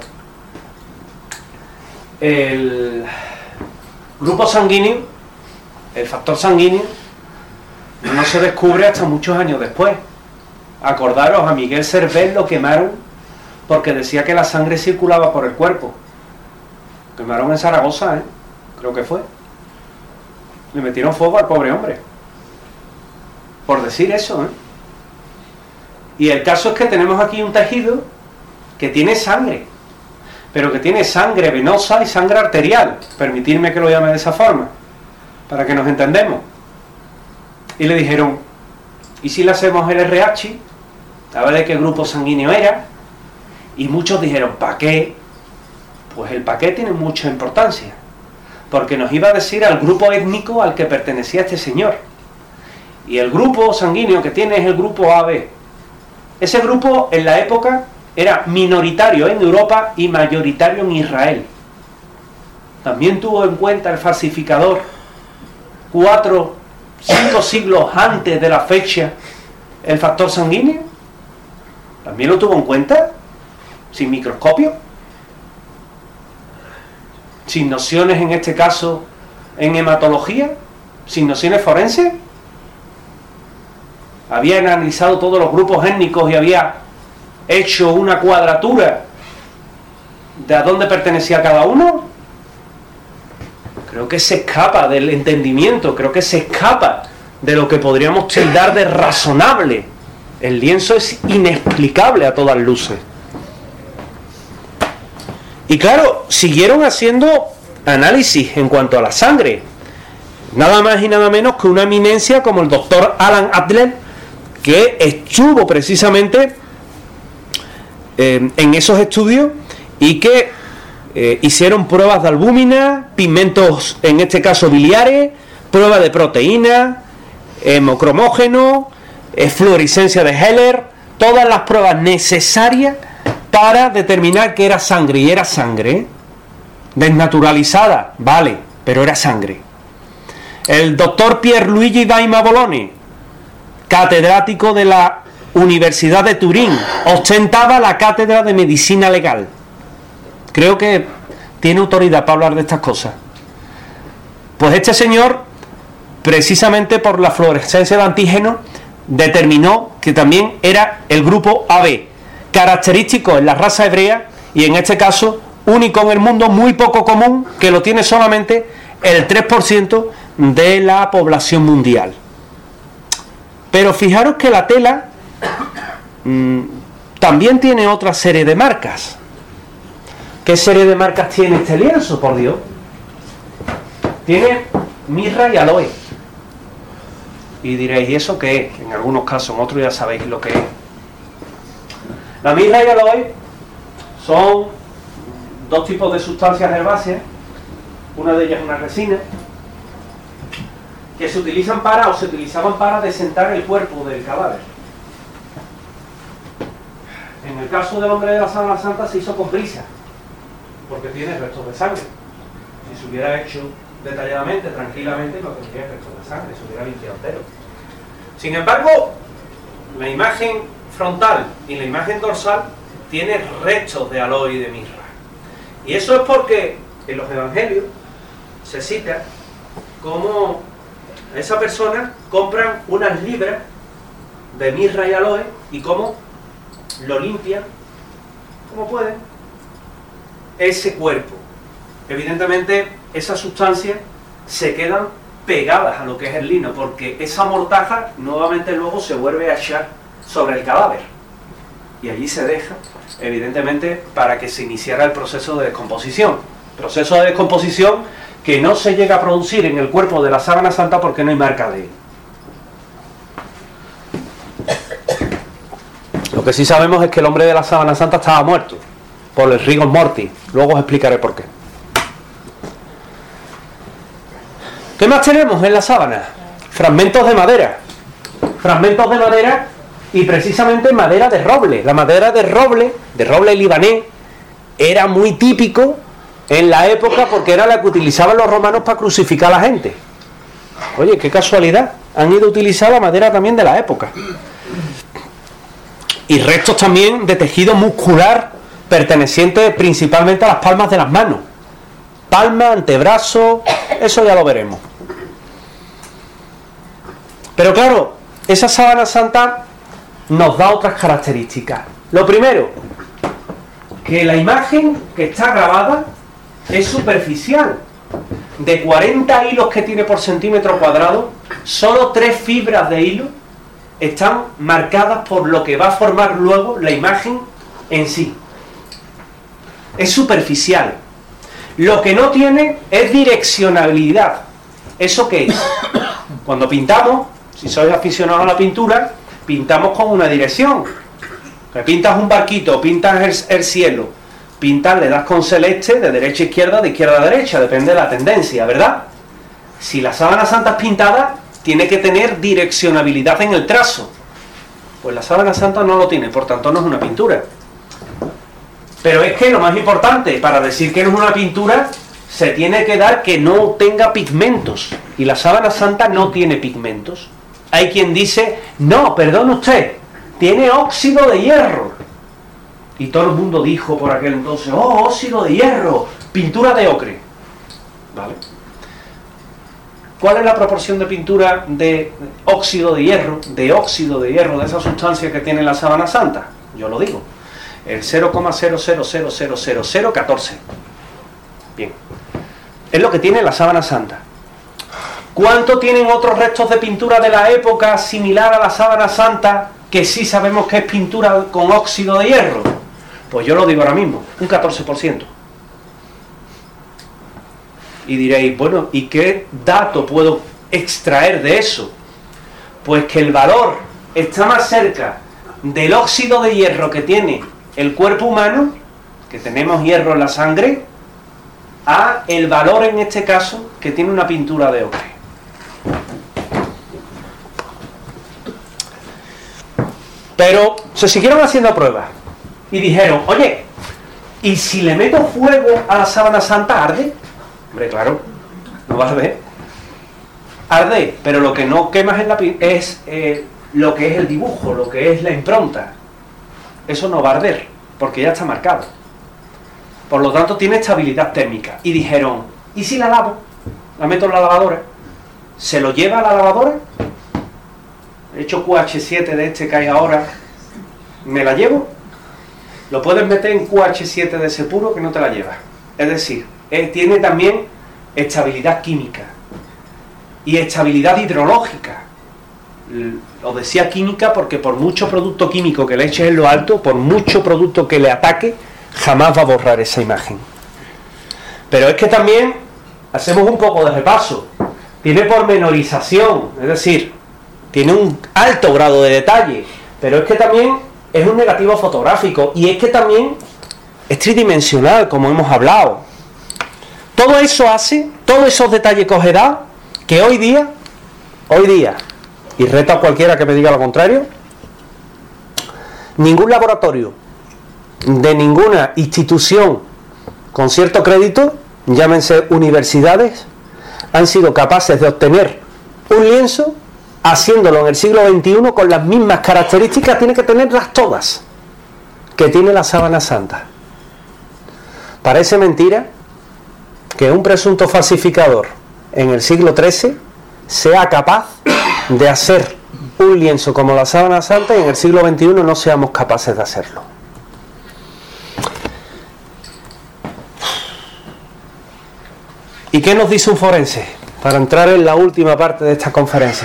el grupo sanguíneo, el factor sanguíneo, no se descubre hasta muchos años después. Acordaros, a Miguel Servet lo quemaron porque decía que la sangre circulaba por el cuerpo. Quemaron en Zaragoza, ¿eh? Creo que fue. Le metieron fuego al pobre hombre por decir eso, ¿eh? Y el caso es que tenemos aquí un tejido que tiene sangre, pero que tiene sangre venosa y sangre arterial, permitidme que lo llame de esa forma, para que nos entendamos. Y le dijeron, ¿y si le hacemos el R H? A ver de qué grupo sanguíneo era. Y muchos dijeron, ¿para qué? Pues el para qué tiene mucha importancia, porque nos iba a decir al grupo étnico al que pertenecía este señor. Y el grupo sanguíneo que tiene es el grupo A B. Ese grupo en la época era minoritario en Europa y mayoritario en Israel. También tuvo en cuenta el falsificador, cuatro, cinco siglos antes de la fecha, el factor sanguíneo. También lo tuvo en cuenta, sin microscopio, sin nociones en este caso en hematología, sin nociones forenses. Había analizado todos los grupos étnicos y había hecho una cuadratura de a dónde pertenecía cada uno. Creo que se escapa del entendimiento, creo que se escapa de lo que podríamos tildar de razonable. El lienzo es inexplicable a todas luces. Y claro, siguieron haciendo análisis en cuanto a la sangre. Nada más y nada menos que una eminencia como el doctor Alan Adler, que estuvo precisamente eh, en esos estudios y que eh, hicieron pruebas de albúmina, pigmentos, en este caso biliares, pruebas de proteína, hemocromógeno, eh, fluorescencia de Heller, todas las pruebas necesarias para determinar que era sangre, y era sangre, ¿eh? Desnaturalizada, vale, pero era sangre. El doctor Pierluigi Daima Bologna, catedrático de la Universidad de Turín, ostentaba la cátedra de medicina legal. Creo que tiene autoridad para hablar de estas cosas. Pues este señor, precisamente por la fluorescencia de antígenos, determinó que también era el grupo A B, característico en la raza hebrea y en este caso único en el mundo, muy poco común, que lo tiene solamente el tres por ciento de la población mundial. Pero fijaros que la tela mmm, también tiene otra serie de marcas. ¿Qué serie de marcas tiene este lienzo, por Dios? Tiene mirra y aloe. Y diréis, ¿y eso qué es? En algunos casos, en otros ya sabéis lo que es. La mirra y aloe son dos tipos de sustancias herbáceas. Una de ellas es una resina, que se utilizan para, o se utilizaban para desentar el cuerpo del cadáver. En el caso del hombre de la Sábana Santa se hizo con prisa, porque tiene restos de sangre. Si se hubiera hecho detalladamente, tranquilamente, no tendría restos de sangre, se hubiera limpiado entero. Sin embargo, la imagen frontal y la imagen dorsal tiene restos de aloe y de mirra. Y eso es porque en los evangelios se cita como a esa persona compran unas libras de mirra y aloe y cómo lo limpian como pueden ese cuerpo. Evidentemente esas sustancias se quedan pegadas a lo que es el lino, porque esa mortaja nuevamente luego se vuelve a echar sobre el cadáver y allí se deja, evidentemente, para que se iniciara el proceso de descomposición. Proceso de descomposición que no se llega a producir en el cuerpo de la Sábana Santa porque no hay marca de él. Lo que sí sabemos es que el hombre de la Sábana Santa estaba muerto por el rigor mortis. Luego os explicaré por qué. ¿Qué más tenemos en la sábana? Fragmentos de madera. Fragmentos de madera y precisamente madera de roble. La madera de roble, de roble libanés, era muy típico en la época porque era la que utilizaban los romanos para crucificar a la gente. Oye, qué casualidad. Han ido a utilizar la madera también de la época. Y restos también de tejido muscular perteneciente principalmente a las palmas de las manos. Palma, antebrazo, eso ya lo veremos. Pero claro, esa sábana santa nos da otras características. Lo primero, que la imagen que está grabada es superficial. De cuarenta hilos que tiene por centímetro cuadrado, solo tres fibras de hilo están marcadas por lo que va a formar luego la imagen en sí. Es superficial. Lo que no tiene es direccionabilidad. ¿Eso qué es? Cuando pintamos, si sois aficionados a la pintura, pintamos con una dirección. Que pintas un barquito, pintas el, el cielo, pintas, le das con celeste de derecha a izquierda, de izquierda a derecha, depende de la tendencia, ¿verdad? Si la sábana santa es pintada, tiene que tener direccionabilidad en el trazo. Pues la sábana santa no lo tiene, por tanto no es una pintura. Pero es que lo más importante, para decir que no es una pintura, se tiene que dar que no tenga pigmentos. Y la sábana santa no tiene pigmentos. Hay quien dice, no, perdone usted, tiene óxido de hierro. Y todo el mundo dijo por aquel entonces, oh, óxido de hierro, pintura de ocre. ¿Vale? ¿Cuál es la proporción de pintura de óxido de hierro, de óxido de hierro, de esa sustancia que tiene la sábana santa? Yo lo digo, el cero coma cero cero cero cero cero cero uno cuatro. Bien, es lo que tiene la sábana santa. ¿Cuánto tienen otros restos de pintura de la época similar a la sábana santa que sí sabemos que es pintura con óxido de hierro? Pues yo lo digo ahora mismo, un catorce por ciento. Y diréis, bueno, ¿y qué dato puedo extraer de eso? Pues que el valor está más cerca del óxido de hierro que tiene el cuerpo humano, que tenemos hierro en la sangre, a el valor en este caso que tiene una pintura de ocre. Pero se siguieron haciendo pruebas y dijeron, oye, ¿y si le meto fuego a la sábana santa, arde? Hombre, claro, no va a arder. Arde, pero lo que no quemas en la pi- es eh, lo que es el dibujo, lo que es la impronta. Eso no va a arder, porque ya está marcado. Por lo tanto, tiene estabilidad térmica. Y dijeron, ¿y si la lavo? La meto en la lavadora. ¿Se lo lleva a la lavadora? He hecho Q H siete de este que hay ahora. ¿Me la llevo? Lo puedes meter en Q H siete de ese puro que no te la llevas. Es decir, eh, tiene también estabilidad química y estabilidad hidrológica. Lo decía química porque por mucho producto químico que le eches en lo alto, por mucho producto que le ataque, jamás va a borrar esa imagen. Pero es que también hacemos un poco de repaso. Tiene pormenorización, es decir, tiene un alto grado de detalle, pero es que también es un negativo fotográfico y es que también es tridimensional, como hemos hablado. Todo eso hace, todos esos detalles que os he dado, que hoy día, hoy día, y reto a cualquiera que me diga lo contrario, ningún laboratorio de ninguna institución con cierto crédito, llámense universidades, han sido capaces de obtener un lienzo haciéndolo en el siglo veintiuno con las mismas características, tiene que tenerlas todas, que tiene la sábana santa. Parece mentira que un presunto falsificador en el siglo trece sea capaz de hacer un lienzo como la sábana santa y en el siglo veintiuno no seamos capaces de hacerlo. ¿Y qué nos dice un forense? Para entrar en la última parte de esta conferencia.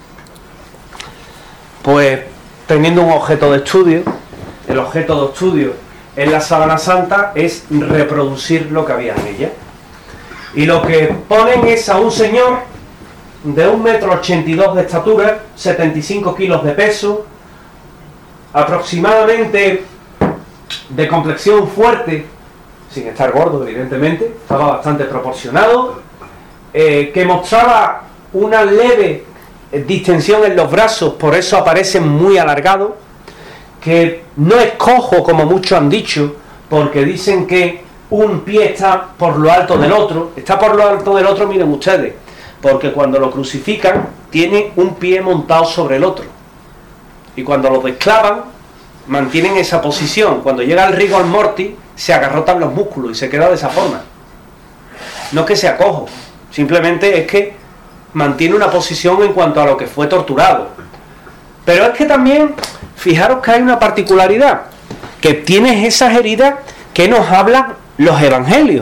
Pues teniendo un objeto de estudio, el objeto de estudio en la sábana santa es reproducir lo que había en ella. Y lo que ponen es a un señor de un metro ochenta y dos de estatura, setenta y cinco kilos de peso, aproximadamente de complexión fuerte, sin estar gordo evidentemente, estaba bastante proporcionado, eh, que mostraba una leve distensión en los brazos, por eso aparece muy alargado, que no es cojo como muchos han dicho, porque dicen que un pie está por lo alto del otro, está por lo alto del otro, miren ustedes, porque cuando lo crucifican tiene un pie montado sobre el otro, y cuando lo desclavan mantienen esa posición. Cuando llega el rigor mortis se agarrotan los músculos y se queda de esa forma. No es que sea cojo, simplemente es que mantiene una posición en cuanto a lo que fue torturado. Pero es que también, fijaros que hay una particularidad, que tienes esas heridas que nos hablan los evangelios.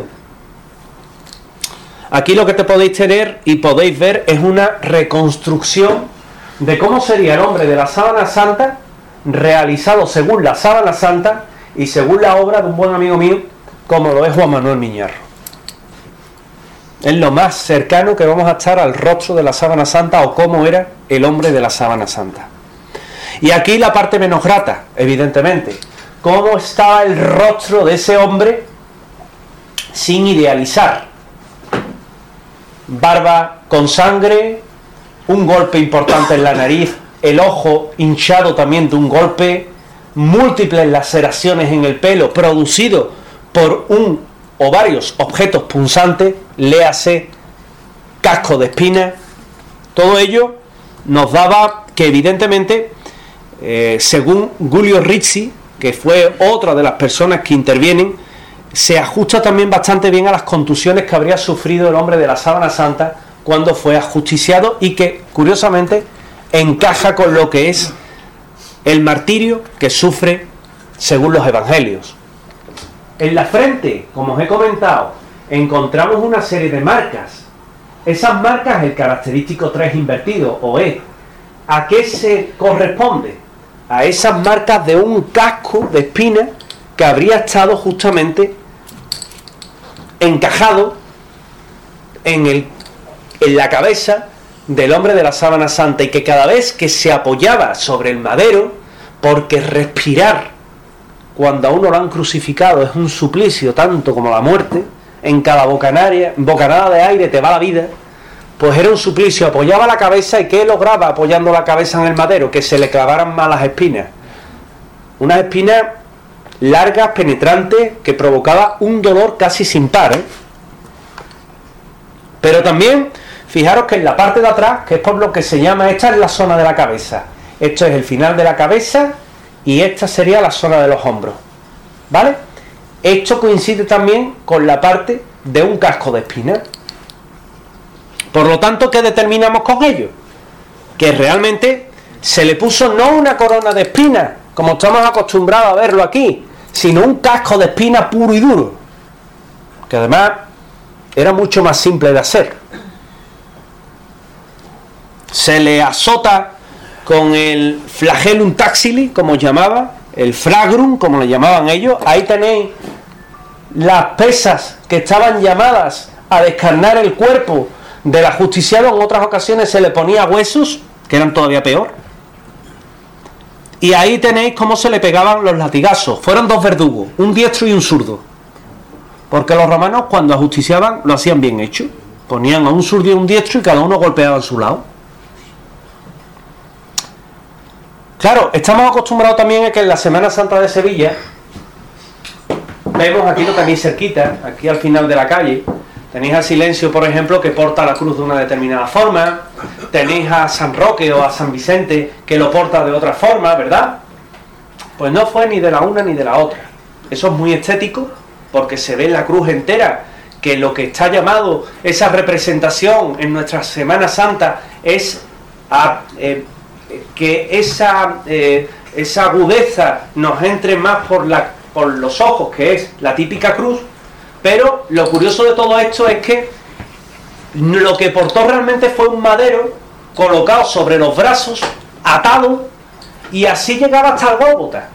Aquí lo que te podéis tener y podéis ver es una reconstrucción de cómo sería el hombre de la sábana santa, realizado según la sábana santa y según la obra de un buen amigo mío, como lo es Juan Manuel Miñarro. Es lo más cercano que vamos a estar al rostro de la sábana santa, o cómo era el hombre de la sábana santa. Y aquí la parte menos grata, evidentemente, cómo estaba el rostro de ese hombre sin idealizar. Barba con sangre, un golpe importante en la nariz, el ojo hinchado también de un golpe, múltiples laceraciones en el pelo producido por un o varios objetos punzantes, léase casco de espina. Todo ello nos daba que evidentemente, eh, según Giulio Ricci, que fue otra de las personas que intervienen, se ajusta también bastante bien a las contusiones que habría sufrido el hombre de la sábana santa cuando fue ajusticiado, y que curiosamente encaja con lo que es el martirio que sufre según los evangelios. En la frente, como os he comentado, encontramos una serie de marcas. Esas marcas, el característico tres invertido, o E, ¿a qué se corresponde? A esas marcas de un casco de espina que habría estado justamente encajado en, el, en la cabeza del hombre de la sábana santa, y que cada vez que se apoyaba sobre el madero, porque respirar cuando a uno lo han crucificado es un suplicio tanto como la muerte, en cada bocanada, bocanada de aire te va la vida, pues era un suplicio. Apoyaba la cabeza, y ¿qué lograba apoyando la cabeza en el madero? Que se le clavaran malas espinas, unas espinas largas, penetrantes, que provocaba un dolor casi sin par, ¿eh? Pero también, fijaros que en la parte de atrás, que es por lo que se llama, esta es la zona de la cabeza, esto es el final de la cabeza, y esta sería la zona de los hombros, ¿vale? Esto coincide también con la parte de un casco de espinas. Por lo tanto, ¿qué determinamos con ello? Que realmente se le puso no una corona de espinas, como estamos acostumbrados a verlo aquí, sino un casco de espinas puro y duro, que además era mucho más simple de hacer. Se le azota con el flagellum taxili, como llamaba, el flagrum, como le llamaban ellos. Ahí tenéis las pesas que estaban llamadas a descarnar el cuerpo del ajusticiado. En otras ocasiones se le ponía huesos, que eran todavía peor. Y ahí tenéis cómo se le pegaban los latigazos. Fueron dos verdugos, un diestro y un zurdo, porque los romanos, cuando ajusticiaban, lo hacían bien hecho. Ponían a un zurdo y a un diestro, y cada uno golpeaba a su lado. Claro, estamos acostumbrados también a que en la Semana Santa de Sevilla, vemos aquí, lo tenéis cerquita, aquí al final de la calle, tenéis a Silencio, por ejemplo, que porta la cruz de una determinada forma, tenéis a San Roque o a San Vicente, que lo porta de otra forma, ¿verdad? Pues no fue ni de la una ni de la otra. Eso es muy estético, porque se ve la cruz entera, que lo que está llamado esa representación en nuestra Semana Santa es a, eh, que esa, eh, esa agudeza nos entre más por, la, por los ojos, que es la típica cruz. Pero lo curioso de todo esto es que lo que portó realmente fue un madero colocado sobre los brazos, atado, y así llegaba hasta el Gólgota.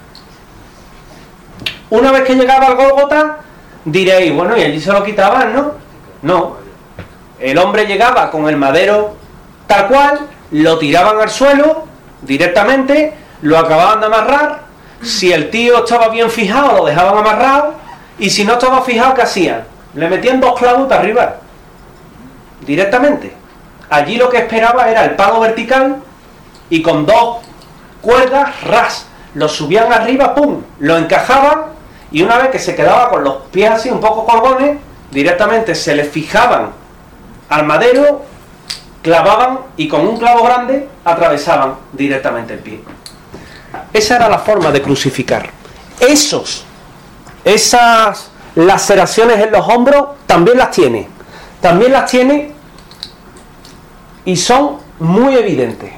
Una vez que llegaba al Gólgota, diréis, bueno, y allí se lo quitaban, ¿no? No. El hombre llegaba con el madero tal cual, lo tiraban al suelo directamente, lo acababan de amarrar. Si el tío estaba bien fijado, lo dejaban amarrado, y si no estaba fijado, ¿qué hacían? Le metían dos clavos para arriba directamente. Allí lo que esperaba era el palo vertical, y con dos cuerdas, ras, lo subían arriba, pum, lo encajaban, y una vez que se quedaba con los pies así un poco colgones, directamente se le fijaban al madero, clavaban, y con un clavo grande atravesaban directamente el pie. Esa era la forma de crucificar. Esos, esas laceraciones en los hombros también las tiene. También las tiene y son muy evidentes.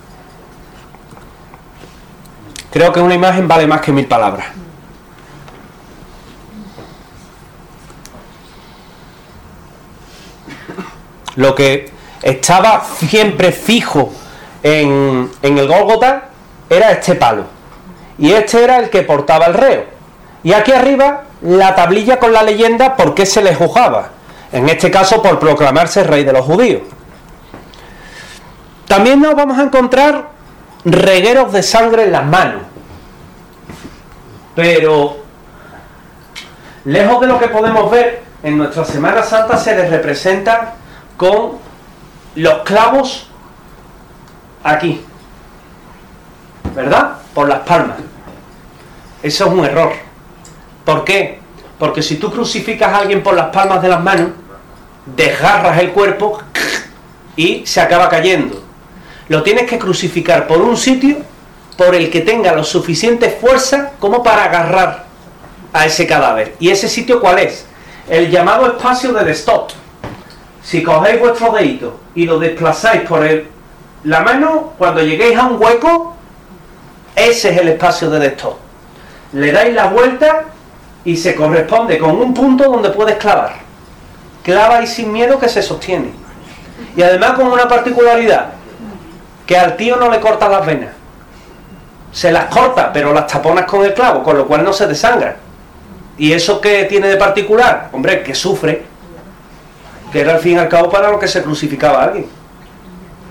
Creo que una imagen vale más que mil palabras. Lo que estaba siempre fijo en, en el Gólgota era este palo, y este era el que portaba el reo, y aquí arriba la tablilla con la leyenda por qué se le juzgaba, en este caso por proclamarse rey de los judíos. También nos vamos a encontrar regueros de sangre en las manos, pero lejos de lo que podemos ver en nuestra Semana Santa, se les representa con los clavos aquí, ¿verdad? Por las palmas. Eso es un error. ¿Por qué? Porque si tú crucificas a alguien por las palmas de las manos, desgarras el cuerpo y se acaba cayendo. Lo tienes que crucificar por un sitio por el que tenga lo suficiente fuerza como para agarrar a ese cadáver. ¿Y ese sitio cuál es? El llamado espacio de destot. Si cogéis vuestro dedito y lo desplazáis por el, la mano, cuando lleguéis a un hueco, ese es el espacio de destot. Le dais la vuelta y se corresponde con un punto donde puedes clavar. Clava y sin miedo, que se sostiene. Y además con una particularidad, que al tío no le corta las venas. Se las corta, pero las taponas con el clavo, con lo cual no se desangra. ¿Y eso qué tiene de particular? Hombre, que sufre. Que era al fin y al cabo para lo que se crucificaba a alguien.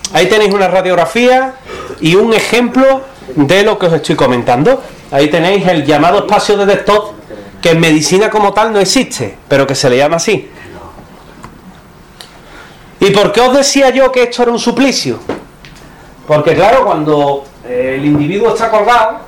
Ahí tenéis una radiografía y un ejemplo de lo que os estoy comentando. Ahí tenéis el llamado espacio de Desktop, que en medicina como tal no existe, pero que se le llama así. ¿Y por qué os decía yo que esto era un suplicio? Porque claro, cuando el individuo está colgado,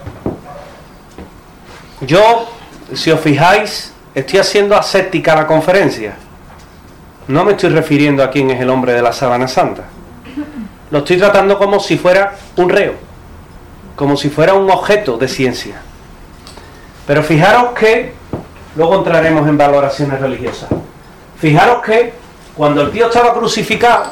yo, si os fijáis, estoy haciendo aséptica la conferencia. No me estoy refiriendo a quién es el hombre de la sábana santa. Lo estoy tratando como si fuera un reo, como si fuera un objeto de ciencia. Pero fijaros que, luego entraremos en valoraciones religiosas, fijaros que cuando el tío estaba crucificado,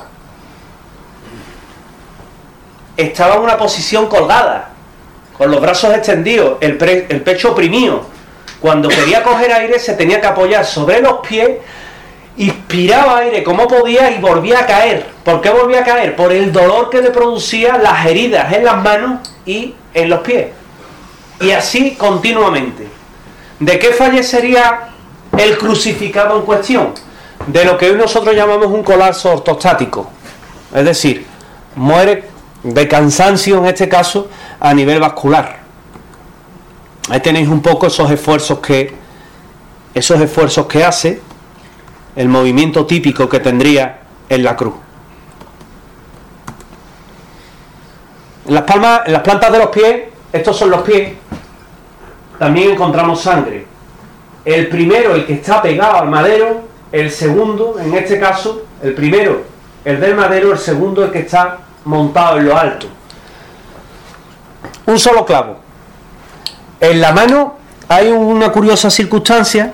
estaba en una posición colgada, con los brazos extendidos, el, pre, el pecho oprimido. Cuando quería coger aire se tenía que apoyar sobre los pies, inspiraba aire como podía y volvía a caer. ¿Por qué volvía a caer? Por el dolor que le producía las heridas en las manos y en los pies. Y así continuamente. ¿De qué fallecería el crucificado en cuestión? De lo que hoy nosotros llamamos un colapso ortostático. Es decir, muere de cansancio, en este caso, a nivel vascular. Ahí tenéis un poco esos esfuerzos que esos esfuerzos que hace, el movimiento típico que tendría en la cruz. En las palmas, en las plantas de los pies, estos son los pies, también encontramos sangre. El primero, el que está pegado al madero, el segundo, en este caso, el primero, el del madero, el segundo, el que está montado en lo alto. Un solo clavo. En la mano hay una curiosa circunstancia,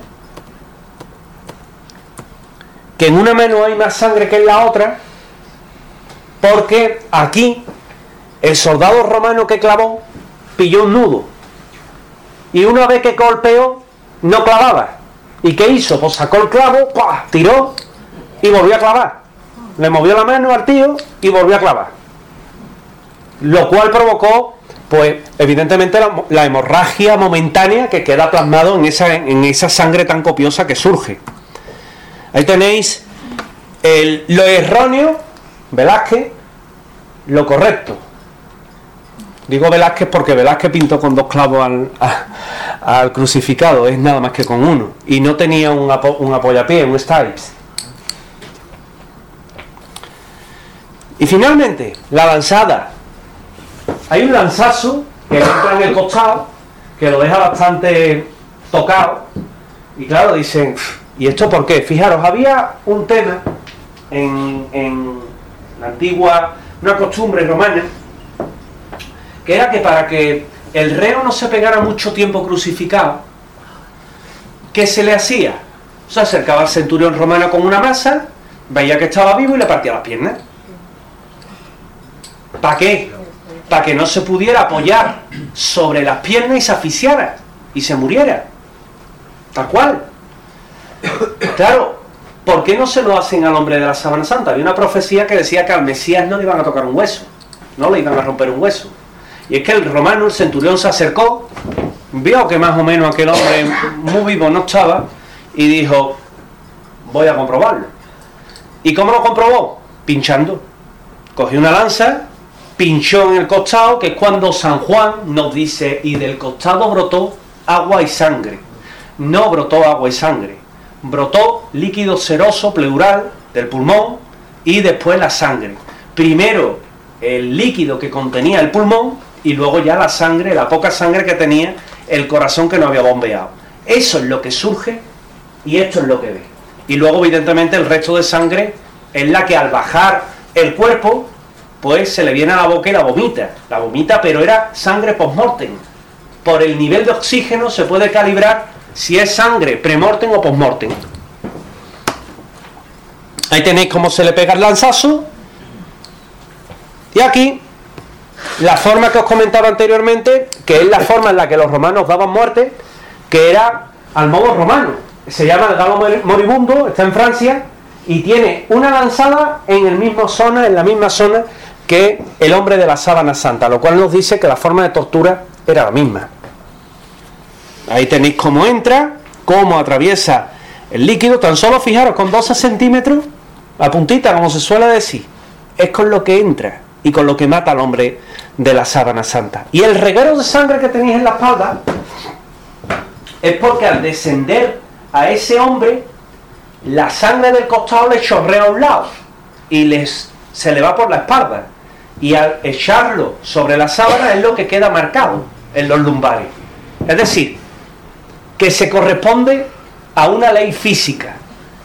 que en una mano hay más sangre que en la otra, porque aquí el soldado romano que clavó pilló un nudo, y una vez que golpeó no clavaba. ¿Y qué hizo? Pues sacó el clavo, ¡pua!, tiró y volvió a clavar. Le movió la mano al tío y volvió a clavar, lo cual provocó, pues evidentemente, la, la hemorragia momentánea que queda plasmado en esa, en esa sangre tan copiosa que surge. Ahí tenéis el, lo erróneo, Velázquez, lo correcto. Digo Velázquez porque Velázquez pintó con dos clavos al, a, al crucificado, es nada más que con uno, y no tenía un, apo, un apoyapié, un stipes. Y finalmente, la lanzada. Hay un lanzazo que entra en el costado, que lo deja bastante tocado, y claro, dicen, ¿y esto por qué? Fijaros, había un tema en, en la antigua, una costumbre romana, que era que para que el reo no se pegara mucho tiempo crucificado, ¿qué se le hacía? Se acercaba al centurión romano con una masa, veía que estaba vivo y le partía las piernas. ¿Para qué? Para que no se pudiera apoyar sobre las piernas y se asfixiara y se muriera. Tal cual. Claro, ¿por qué no se lo hacen al hombre de la sábana santa? Había una profecía que decía que al Mesías no le iban a tocar un hueso, no le iban a romper un hueso. Y es que el romano, el centurión, se acercó, vio que más o menos aquel hombre muy vivo no estaba, y dijo, voy a comprobarlo. ¿Y cómo lo comprobó? Pinchando. Cogió una lanza, pinchó en el costado, que es cuando San Juan nos dice, y del costado brotó agua y sangre. No brotó agua y sangre, brotó líquido seroso pleural del pulmón y después la sangre. Primero el líquido que contenía el pulmón y luego ya la sangre, la poca sangre que tenía el corazón, que no había bombeado. Eso es lo que surge y esto es lo que ve. Y luego evidentemente el resto de sangre es la que al bajar el cuerpo pues se le viene a la boca y la vomita. La vomita, pero era sangre post-mortem. Por el nivel de oxígeno se puede calibrar si es sangre pre-mortem o post-mortem. Ahí tenéis cómo se le pega el lanzazo. Y aquí la forma que os comentaba anteriormente, que es la forma en la que los romanos daban muerte, que era al modo romano. Se llama el galo moribundo, está en Francia, y tiene una lanzada en el mismo zona, en la misma zona que el hombre de la sábana santa, lo cual nos dice que la forma de tortura era la misma. Ahí tenéis cómo entra, cómo atraviesa el líquido, tan solo fijaros, con doce centímetros, a puntita, como se suele decir, es con lo que entra y con lo que mata al hombre de la sábana santa. Y el reguero de sangre que tenéis en la espalda es porque al descender a ese hombre, la sangre del costado le chorrea a un lado y les, se le va por la espalda. Y al echarlo sobre la sábana es lo que queda marcado en los lumbares. Es decir, que se corresponde a una ley física.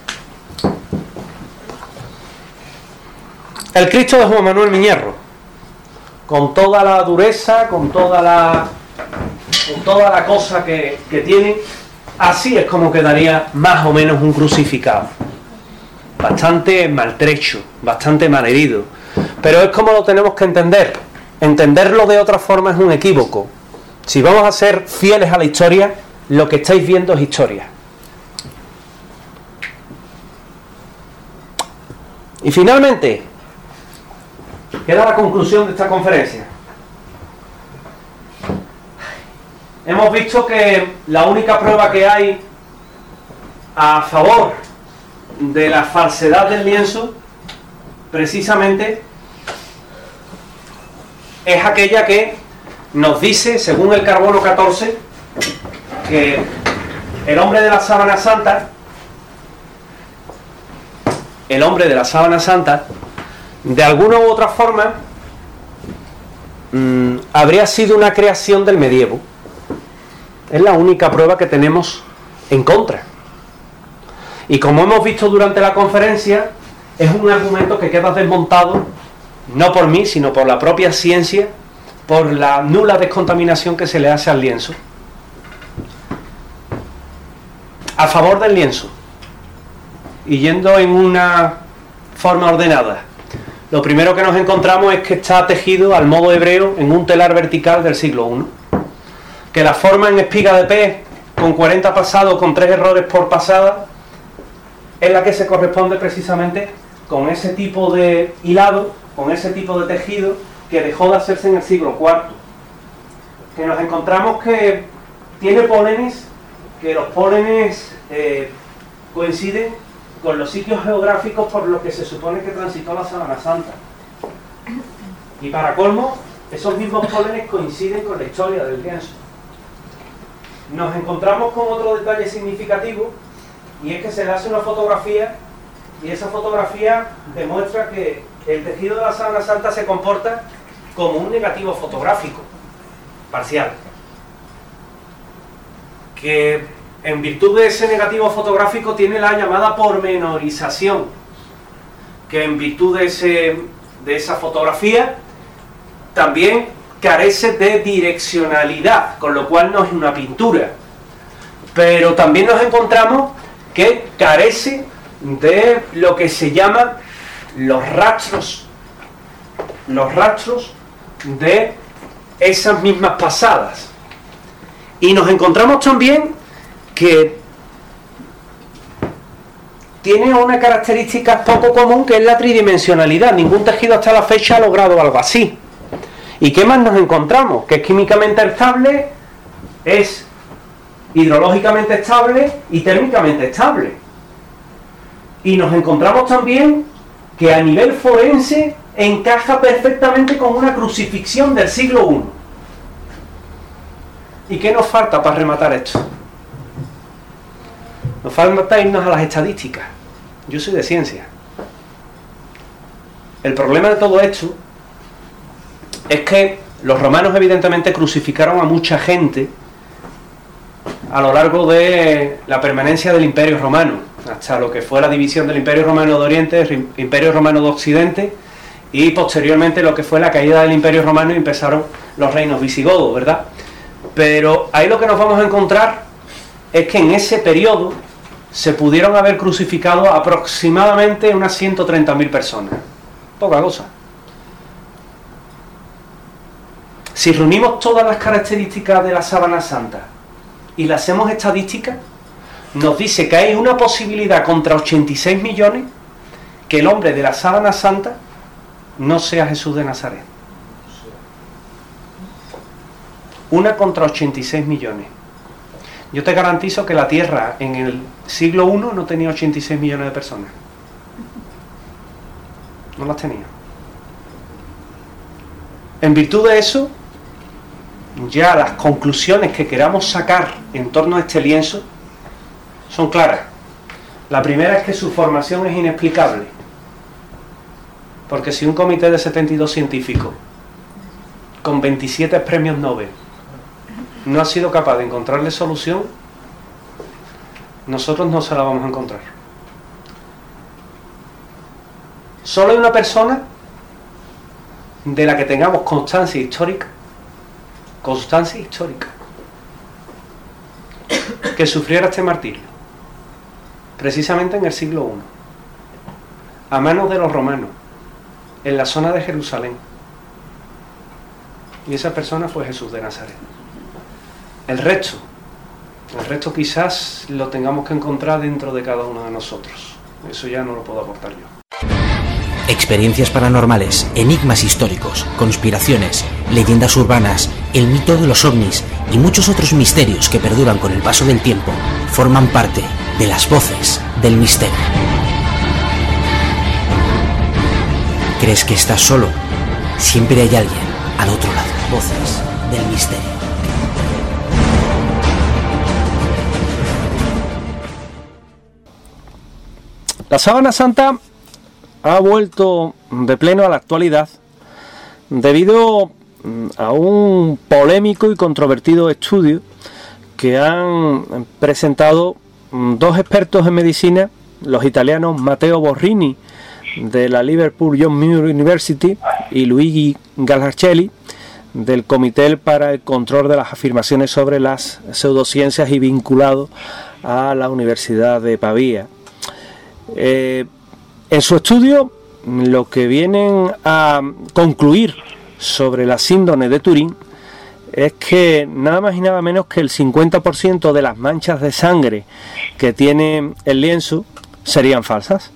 El Cristo de Juan Manuel Miñerro, con toda la dureza, con toda la, con toda la cosa que, que tiene, así es como quedaría más o menos un crucificado. Bastante maltrecho, bastante malherido. Pero es como lo tenemos que entender. Entenderlo de otra forma es un equívoco. Si vamos a ser fieles a la historia, lo que estáis viendo es historia. Y finalmente, queda la conclusión de esta conferencia. Hemos visto que la única prueba que hay a favor de la falsedad del lienzo, precisamente, es aquella que nos dice, según el Carbono catorce, que el hombre de la sábana santa, el hombre de la sábana santa, de alguna u otra forma, mmm, habría sido una creación del medievo. Es la única prueba que tenemos en contra. Y como hemos visto durante la conferencia, es un argumento que queda desmontado, no por mí, sino por la propia ciencia, por la nula descontaminación que se le hace al lienzo. A favor del lienzo, y yendo en una forma ordenada, lo primero que nos encontramos es que está tejido al modo hebreo en un telar vertical del siglo primero, que la forma en espiga de pez con cuarenta pasados, con tres errores por pasada, es la que se corresponde precisamente con ese tipo de hilado, con ese tipo de tejido que dejó de hacerse en el siglo cuarto. Que nos encontramos que tiene pólenes, que los pólenes eh, coinciden con los sitios geográficos por los que se supone que transitó la Sábana Santa. Y para colmo, esos mismos pólenes coinciden con la historia del lienzo. Nos encontramos con otro detalle significativo, y es que se le hace una fotografía, y esa fotografía demuestra que el tejido de la Sábana Santa se comporta como un negativo fotográfico parcial, que en virtud de ese negativo fotográfico tiene la llamada pormenorización, que en virtud de, ese, de esa fotografía también carece de direccionalidad, con lo cual no es una pintura. Pero también nos encontramos que carece de lo que se llama los rastros, los rastros de esas mismas pasadas. Y nos encontramos también que tiene una característica poco común, que es la tridimensionalidad. Ningún tejido hasta la fecha ha logrado algo así. ¿Y qué más nos encontramos? Que es químicamente estable, es hidrológicamente estable y térmicamente estable. Y nos encontramos también que a nivel forense encaja perfectamente con una crucifixión del siglo primero. ¿Y qué nos falta para rematar esto? Nos falta irnos a las estadísticas. Yo soy de ciencia. El problema de todo esto es que los romanos evidentemente crucificaron a mucha gente a lo largo de la permanencia del Imperio Romano, hasta lo que fue la división del Imperio Romano de Oriente, el Imperio Romano de Occidente, y posteriormente lo que fue la caída del Imperio Romano y empezaron los reinos visigodos, ¿verdad? Pero ahí lo que nos vamos a encontrar es que en ese periodo se pudieron haber crucificado aproximadamente unas ciento treinta mil personas. Poca cosa. Si reunimos todas las características de la Sábana Santa y le hacemos estadísticas, nos dice que hay una posibilidad contra ochenta y seis millones que el hombre de la Sábana Santa no sea Jesús de Nazaret. Una contra ochenta y seis millones. Yo te garantizo que la Tierra en el siglo primero no tenía ochenta y seis millones de personas. No las tenía. En virtud de eso, ya las conclusiones que queramos sacar en torno a este lienzo son claras. La primera es que su formación es inexplicable, porque si un comité de setenta y dos científicos con veintisiete premios Nobel no ha sido capaz de encontrarle solución, nosotros no se la vamos a encontrar. Solo hay una persona de la que tengamos constancia histórica, constancia histórica, que sufriera este martirio, precisamente en el siglo primero, a manos de los romanos, en la zona de Jerusalén. Y esa persona fue Jesús de Nazaret. El resto, el resto quizás lo tengamos que encontrar dentro de cada uno de nosotros. Eso ya no lo puedo aportar yo. Experiencias paranormales, enigmas históricos, conspiraciones, leyendas urbanas, el mito de los ovnis y muchos otros misterios que perduran con el paso del tiempo forman parte de las voces del misterio. ¿Crees que estás solo? Siempre hay alguien al otro lado. Voces del misterio. La Sábana Santa ha vuelto de pleno a la actualidad debido a un polémico y controvertido estudio que han presentado dos expertos en medicina, los italianos Matteo Borrini de la Liverpool John Muir University y Luigi Gallarcelli del Comité para el Control de las Afirmaciones sobre las Pseudociencias y vinculado a la Universidad de Pavía. Eh, en su estudio, lo que vienen a concluir sobre la síndrome de Turín es que nada más y nada menos que el cincuenta por ciento de las manchas de sangre que tiene el lienzo serían falsas.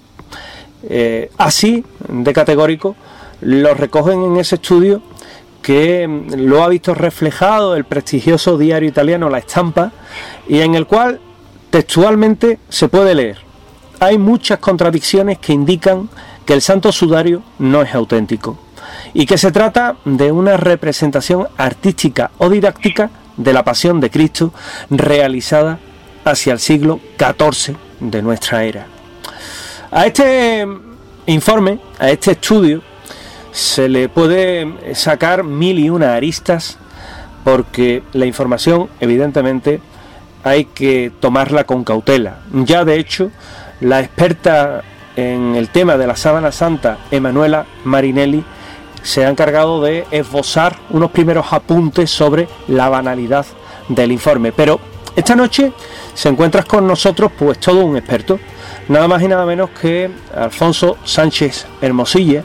Eh, así, de categórico, lo recogen en ese estudio que lo ha visto reflejado el prestigioso diario italiano La Stampa y en el cual textualmente se puede leer: hay muchas contradicciones que indican que el Santo Sudario no es auténtico y que se trata de una representación artística o didáctica de la Pasión de Cristo realizada hacia el siglo catorce de nuestra era. A este informe, a este estudio, se le puede sacar mil y una aristas porque la información, evidentemente, hay que tomarla con cautela. Ya de hecho, la experta en el tema de la Sábana Santa, Emanuela Marinelli, se ha encargado de esbozar unos primeros apuntes sobre la banalidad del informe. Pero esta noche se encuentra con nosotros pues todo un experto, nada más y nada menos que Alfonso Sánchez Hermosilla,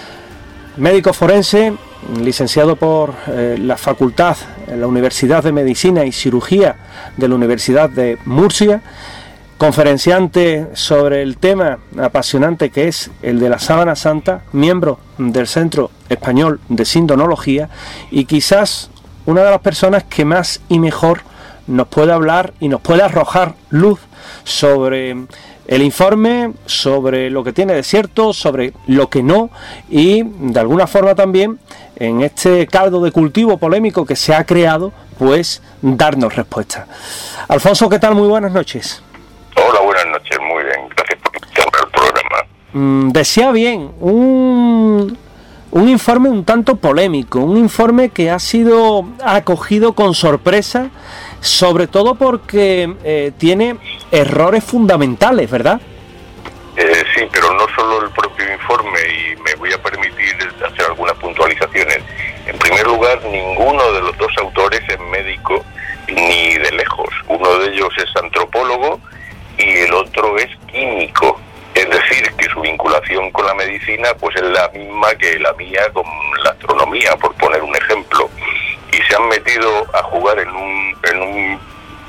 médico forense, licenciado por eh, la Facultad, en la Universidad de Medicina y Cirugía de la Universidad de Murcia, conferenciante sobre el tema apasionante que es el de la Sábana Santa, miembro del Centro Español de Sindonología y quizás una de las personas que más y mejor nos puede hablar y nos puede arrojar luz sobre el informe, sobre lo que tiene de cierto, sobre lo que no y de alguna forma también en este caldo de cultivo polémico que se ha creado, pues darnos respuesta. Alfonso, ¿qué tal? Muy buenas noches. Hola, buenas noches, muy bien, gracias por invitarme al programa. Mm, decía bien, un, un informe un tanto polémico, un informe que ha sido acogido con sorpresa, sobre todo porque eh, tiene errores fundamentales, ¿verdad? Eh, sí, pero no solo el propio informe, y me voy a permitir hacer algunas puntualizaciones. En primer lugar, ninguno de los dos autores es médico, ni de lejos. Uno de ellos es antropólogo y el otro es químico. Es decir, que su vinculación con la medicina pues es la misma que la mía con la astronomía, por poner un ejemplo. Y se han metido a jugar en un, en un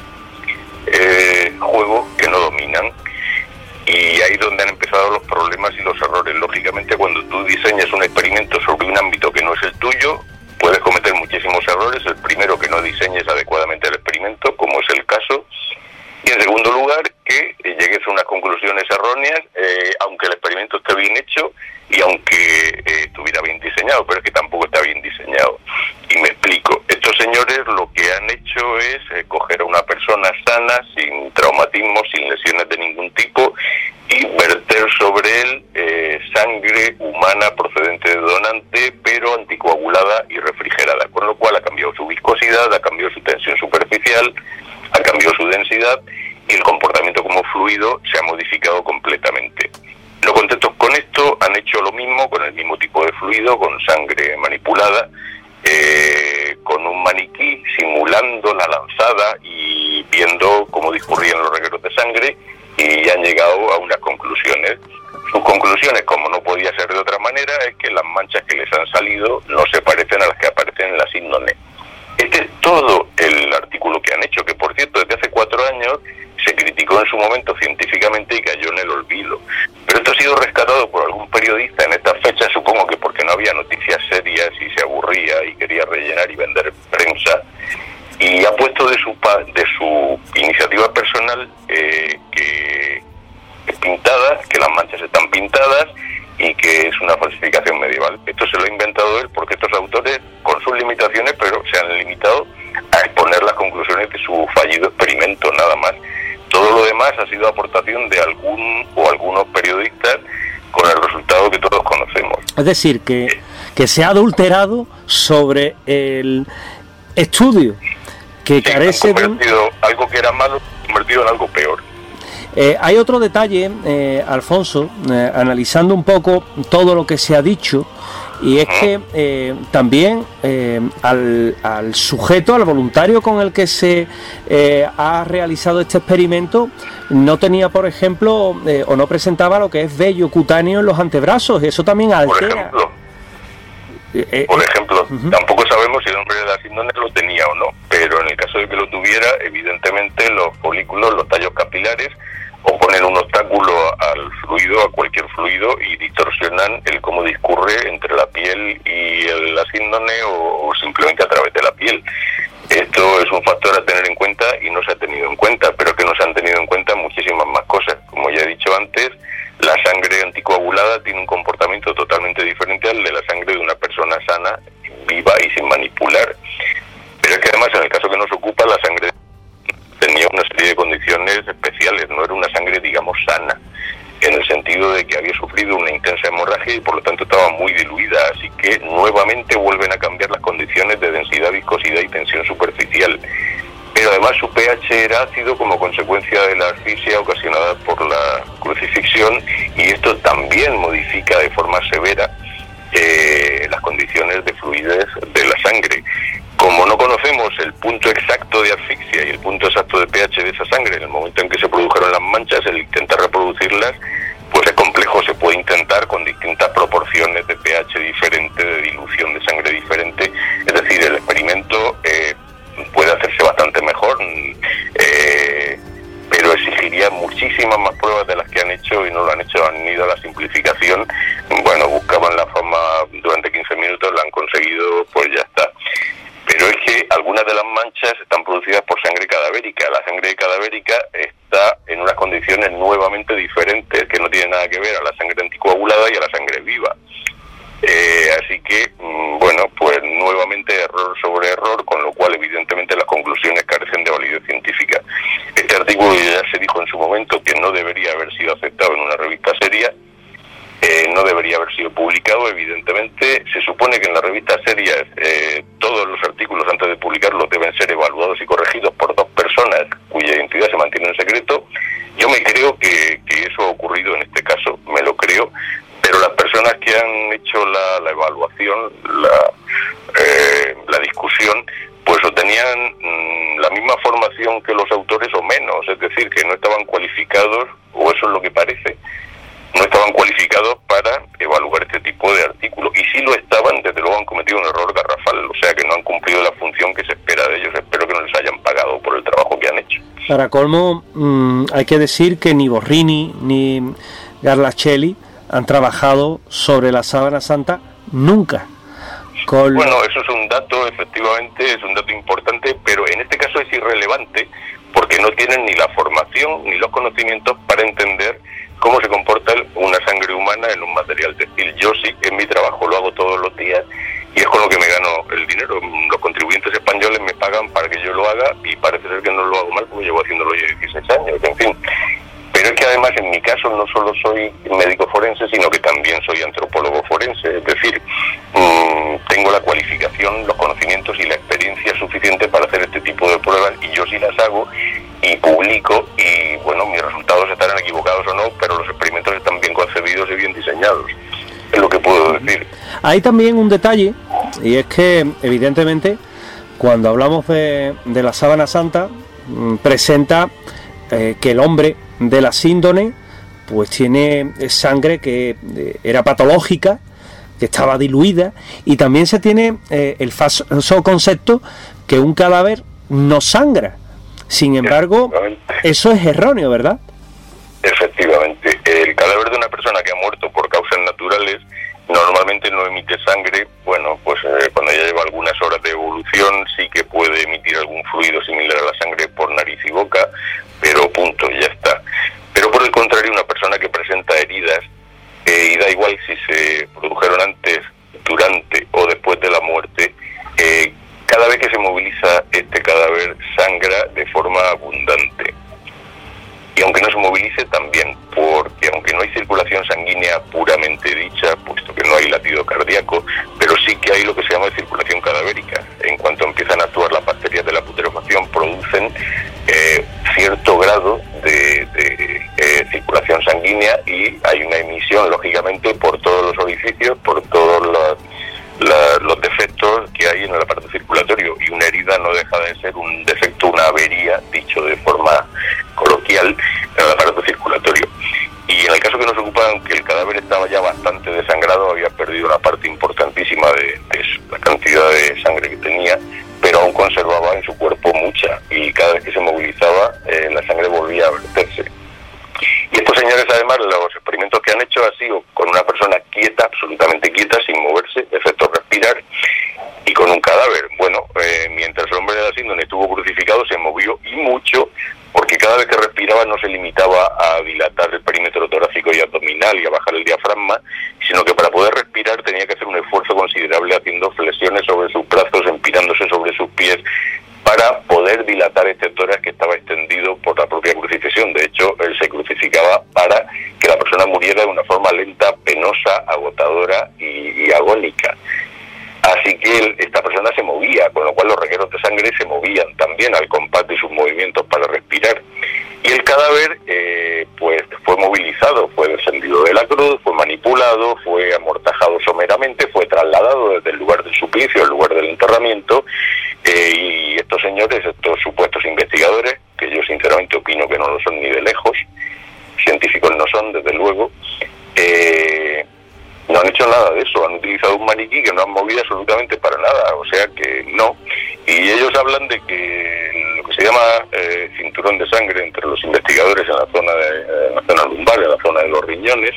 eh, juego que no dominan. Y ahí es donde han empezado los problemas y los errores. Lógicamente, cuando tú diseñas un experimento sobre un ámbito que no es el tuyo, puedes cometer muchísimos errores. El primero, que no diseñes adecuadamente el experimento, como es el caso. Y en segundo lugar, que llegues a unas conclusiones erróneas, eh, aunque el experimento esté bien hecho y aunque eh, estuviera bien diseñado, pero es que tampoco está bien diseñado. traumatismo, sin lesiones de ningún tipo, y verter sobre él eh, sangre humana procedente de donante, pero anticoagulada y refrigerada, con lo cual ha cambiado su viscosidad, ha cambiado su tensión superficial, ha cambiado su densidad, y el comportamiento como fluido se ha modificado completamente. Los contentos con esto han hecho lo mismo, con el mismo tipo de fluido, con sangre manipulada, eh, con un maniquí simulando la lanzada y viendo cómo discurrían los regueros de sangre, y han llegado a unas conclusiones. Sus conclusiones, como no podía ser de otra manera, es que las manchas que les han salido no se parecen a las que aparecen en la síndrome. Este es todo el artículo que han hecho, que por cierto desde hace cuatro años se criticó en su momento científicamente y cayó en el olvido. Pero esto ha sido rescatado por algún periodista en esta fecha, supongo que porque no había noticias serias y se aburría y quería rellenar y vender prensa, y ha puesto de su de su iniciativa personal eh, que es pintada, que las manchas están pintadas y que es una falsificación medieval. Esto se lo ha inventado él porque estos autores, con sus limitaciones, pero se han limitado a exponer las conclusiones de su fallido experimento, nada más. Todo lo demás ha sido aportación de algún o algunos periodistas con el resultado que todos conocemos. Es decir, que, que se ha adulterado sobre el estudio que sí, carece han convertido de un... algo que era malo, convertido en algo peor. Eh, hay otro detalle, eh, Alfonso, eh, analizando un poco todo lo que se ha dicho, y es que eh, también eh, al, al sujeto, al voluntario con el que se eh, ha realizado este experimento, no tenía, por ejemplo, eh, o no presentaba lo que es vello cutáneo en los antebrazos. Eso también altera. Por ejemplo, eh, por ejemplo uh-huh. tampoco sabemos si el hombre de la síndrome lo tenía o no, pero en el caso de que lo tuviera, evidentemente los folículos, los tallos capilares, oponen un obstáculo al fluido, a cualquier fluido, y distorsionan el cómo discurre entre la piel y el asíndone o, o simplemente a través de la piel. Esto es un factor a tener en cuenta y no se ha tenido en cuenta, pero que no se han tenido en cuenta muchísimas más cosas. Como ya he dicho antes, la sangre anticoagulada tiene un comportamiento totalmente diferente al de la sangre de una persona sana, viva y sin manipular. Pero es que además, en el caso que nos ocupa, la sangre tenía una serie de condiciones especiales, no era una sangre, digamos, sana, en el sentido de que había sufrido una intensa hemorragia y por lo tanto estaba muy diluida, así que nuevamente vuelven a cambiar las condiciones de densidad, viscosidad y tensión superficial. Pero además su pH era ácido como consecuencia de la asfixia ocasionada por la crucifixión, y esto también modifica de forma severa eh, las condiciones de fluidez de la sangre. Como no conocemos el punto exacto de asfixia y el punto exacto de pH de esa sangre en el momento en que se produjeron las manchas, el intentar reproducirlas pues es complejo. Se puede intentar con distintas proporciones de pH diferente, de dilución de sangre diferente, es decir, el experimento eh, puede hacerse bastante mejor, eh, pero exigiría muchísimas más pruebas de las que han hecho y no lo han hecho, han ido a la simplificación. Bueno, buscaban la forma durante quince minutos, la han conseguido, pues ya está. Pero es que algunas de las manchas están producidas por sangre cadavérica. La sangre cadavérica está en unas condiciones nuevamente diferentes, que no tienen nada que ver a la sangre anticoagulada y a la sangre viva. Eh, así que, bueno, pues nuevamente error sobre error, con lo cual evidentemente las conclusiones carecen de validez científica. Este artículo ya se dijo en su momento que no debería haber sido aceptado en una revista seria. Eh, no debería haber sido publicado, evidentemente. Se supone que en las revistas serias eh, todos los artículos antes de publicarlos deben ser evaluados y corregidos por dos personas cuya identidad se mantiene en secreto. Yo me creo que, que eso ha ocurrido en este caso, me lo creo, pero las personas que han hecho la, la evaluación, la, eh, la discusión, pues o tenían mmm, la misma formación que los autores o menos, es decir, que no estaban cualificados, o eso es lo que parece, no estaban cualificados para evaluar este tipo de artículos, y si lo estaban, desde luego han cometido un error garrafal, o sea que no han cumplido la función que se espera de ellos. Espero que no les hayan pagado por el trabajo que han hecho. Para colmo, mmm, hay que decir que ni Borrini ni Garlacelli han trabajado sobre la sábana santa nunca. Con... Bueno, eso es un dato, efectivamente, es un dato importante, pero en este caso es irrelevante, porque no tienen ni la formación ni los conocimientos para entender cómo se comporta una sangre humana en un material textil. Yo sí, en mi trabajo lo hago todos los días y es con lo que me gano el dinero. Los contribuyentes españoles me pagan para que yo lo haga y parece ser que no lo hago mal porque llevo haciéndolo ya dieciséis años. En fin, además en mi caso no solo soy médico forense, sino que también soy antropólogo forense, es decir, mmm, tengo la cualificación, los conocimientos y la experiencia suficiente para hacer este tipo de pruebas, y yo sí las hago y publico, y bueno, mis resultados estarán equivocados o no, pero los experimentos están bien concebidos y bien diseñados, es lo que puedo decir. Hay también un detalle, y es que evidentemente cuando hablamos de, de la sábana santa, mmm, presenta eh, que el hombre de la síndone pues tiene sangre que eh, era patológica, que estaba diluida, y también se tiene eh, el falso concepto que un cadáver no sangra. Sin embargo, eso es erróneo, ¿verdad? Efectivamente, el cadáver de una persona que ha muerto por causas naturales normalmente no emite sangre. Bueno, pues eh, cuando ya lleva algunas horas de evolución sí que puede emitir algún fluido similar a la sangre por nariz y boca, pero punto, ya está. Pero por el contrario, una persona que presenta heridas, eh, y da igual si se produjeron antes, durante o después de la muerte, eh, cada vez que se moviliza este cadáver sangra de forma abundante. Y aunque no se movilice también, porque aunque no hay circulación sanguínea puramente dicha, puesto que no hay latido cardíaco, pero sí que hay lo que se llama circulación cadavérica. En cuanto empiezan a actuar las bacterias de la putrefacción, producen eh, cierto grado de, de eh, circulación sanguínea, y hay una emisión, lógicamente, por todos los orificios, por todos los, la, los defectos que hay en el aparato circulatorio, y una herida no deja de ser un defecto, una avería, dicho de forma coloquial, en el aparato circulatorio. Y en el caso que nos ocupa, aunque el cadáver estaba ya bastante desangrado, había perdido una parte importantísima de, de la cantidad de sangre que tenía, pero aún conservaba en su cuerpo mucha, y cada vez que se movilizaba eh, la sangre volvía a verterse. Y estos señores, además, los experimentos que han hecho ha sido con una persona quieta, absolutamente quieta, sin moverse, excepto respirar, y con un cadáver. Bueno, eh, mientras el hombre de la síndrome estuvo crucificado, se movió, y mucho, porque cada vez que respiraba no se limitaba a dilatar el perímetro torácico y abdominal y a bajar el diafragma, sino que para poder respirar tenía que hacer un esfuerzo considerable haciendo flexiones sobre sus brazos, empinándose sobre sus pies, para poder dilatar este tórax que estaba extendido por la propia crucifixión. De hecho, él se crucificaba para que la persona muriera de una forma lenta, penosa, agotadora y, y agónica. Así que él, esta persona se movía, con lo cual los regueros de sangre se movían también al compás de sus movimientos para respirar. Y el cadáver eh, pues fue movilizado, fue descendido de la cruz, fue manipulado, fue amortajado someramente, fue trasladado desde el lugar del suplicio al lugar del enterramiento, eh, y estos señores, estos supuestos investigadores, que yo sinceramente opino que no lo son ni de lejos, científicos no son, desde luego, eh, no han hecho nada de eso, han utilizado un maniquí que no han movido absolutamente para nada, o sea que no. Y ellos hablan de que lo que se llama eh, cinturón de sangre entre los investigadores en la zona de en la zona lumbar, en la zona de los riñones,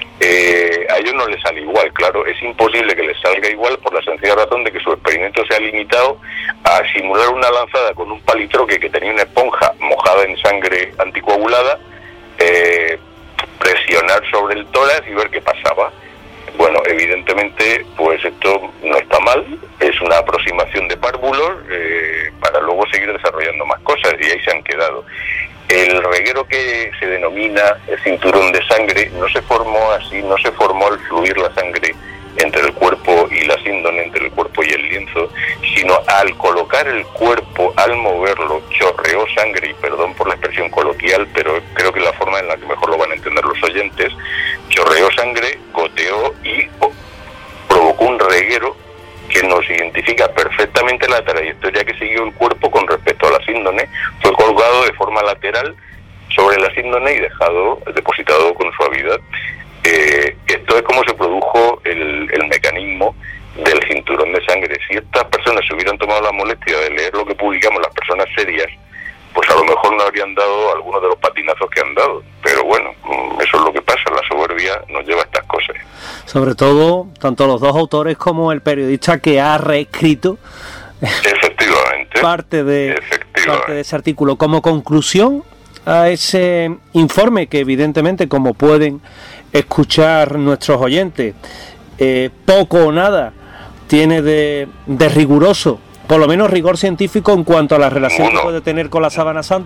eh, a ellos no les sale igual, claro, es imposible que les salga igual por la sencilla razón de que su experimento se ha limitado a simular una lanzada con un palitroque que tenía una esponja mojada en sangre anticoagulada, eh, presionar sobre el tórax y ver qué pasaba. Bueno, evidentemente, pues esto no está mal, es una aproximación de párvulos eh, para luego seguir desarrollando más cosas, y ahí se han quedado. El reguero que se denomina el cinturón de sangre no se formó así, no se formó al fluir la sangre entre el cuerpo y la síndone, entre el cuerpo y el lienzo, sino al colocar el cuerpo, al moverlo, chorreó sangre, y perdón por la expresión coloquial, pero creo que es la forma en la que mejor lo van a entender los oyentes, chorreó sangre, goteó y oh, provocó un reguero que nos identifica perfectamente la trayectoria que siguió el cuerpo con respecto a la síndone. Fue colgado de forma lateral sobre la síndone y dejado depositado con suavidad. Eh, esto es como se produjo el, el mecanismo del cinturón de sangre. Si estas personas se hubieran tomado la molestia de leer lo que publicamos las personas serias, pues a lo mejor no habrían dado algunos de los patinazos que han dado. Pero bueno, eso es lo que pasa, la soberbia nos lleva a estas cosas. Sobre todo, tanto los dos autores como el periodista que ha reescrito efectivamente parte de, efectivamente. parte de ese artículo. Como conclusión a ese informe, que evidentemente, como pueden escuchar nuestros oyentes, eh, poco o nada tiene de, de riguroso, por lo menos rigor científico, en cuanto a la relación Uno. que puede tener con la sábana santa.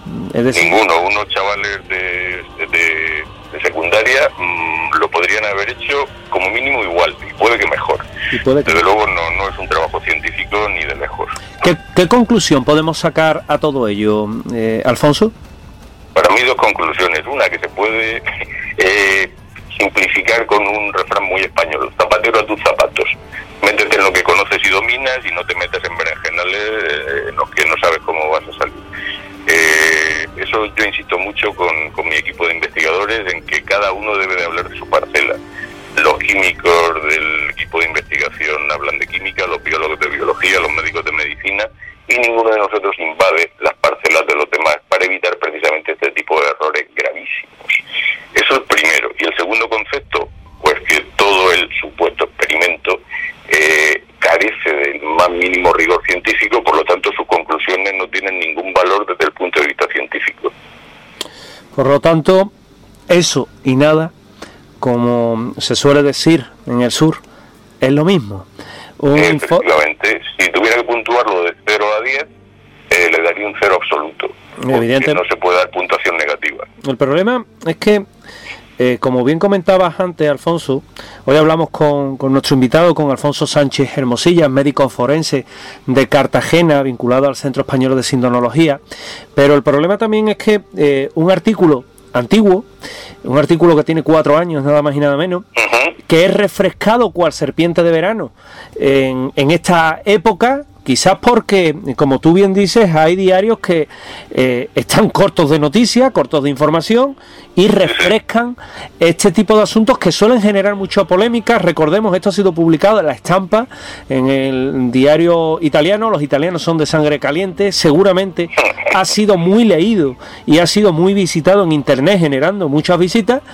Es decir, ninguno. Unos chavales de, de, de secundaria mmm, lo podrían haber hecho como mínimo igual, y puede que mejor. Y puede que Desde luego no, no es un trabajo científico ni de lejos. ¿Qué, qué conclusión podemos sacar a todo ello, eh, Alfonso? Para mí dos conclusiones. Una, que se puede eh, simplificar con un refrán muy español: zapatero a tus zapatos. Métete en lo que conoces y dominas, y no te metas en berenjenales eh, en los que no sabes cómo vas a salir. Eh, eso yo insisto mucho con, con mi equipo de investigadores, en que cada uno debe de hablar de su parcela. Los químicos del equipo de investigación hablan de química, los biólogos de biología, los médicos de medicina, y ninguno de nosotros invade las parcelas de los demás para evitar precisamente este tipo de errores gravísimos. Eso es el primero. Y el segundo concepto, pues que todo el supuesto experimento eh, carece del más mínimo rigor científico, por lo tanto sus conclusiones no tienen ningún valor desde el punto de vista científico. Por lo tanto, eso y nada, como se suele decir en el sur, es lo mismo. Un Efectivamente, si tuviera que puntuarlo de cero a diez, eh, le daría un cero absoluto. Evidentemente no se puede dar puntuación negativa. El problema es que, eh, como bien comentabas antes, Alfonso, hoy hablamos con, con nuestro invitado, con Alfonso Sánchez Hermosilla, médico forense de Cartagena, vinculado al Centro Español de Sindonología, pero el problema también es que eh, un artículo antiguo, un artículo que tiene cuatro años, nada más y nada menos, uh-huh. que es refrescado cual serpiente de verano en, en esta época, quizás porque, como tú bien dices, hay diarios que eh, están cortos de noticias, cortos de información, y refrescan este tipo de asuntos que suelen generar mucha polémica. Recordemos, esto ha sido publicado en La Estampa, en el diario italiano. Los italianos son de sangre caliente. Seguramente ha sido muy leído y ha sido muy visitado en internet, generando muchas visitas,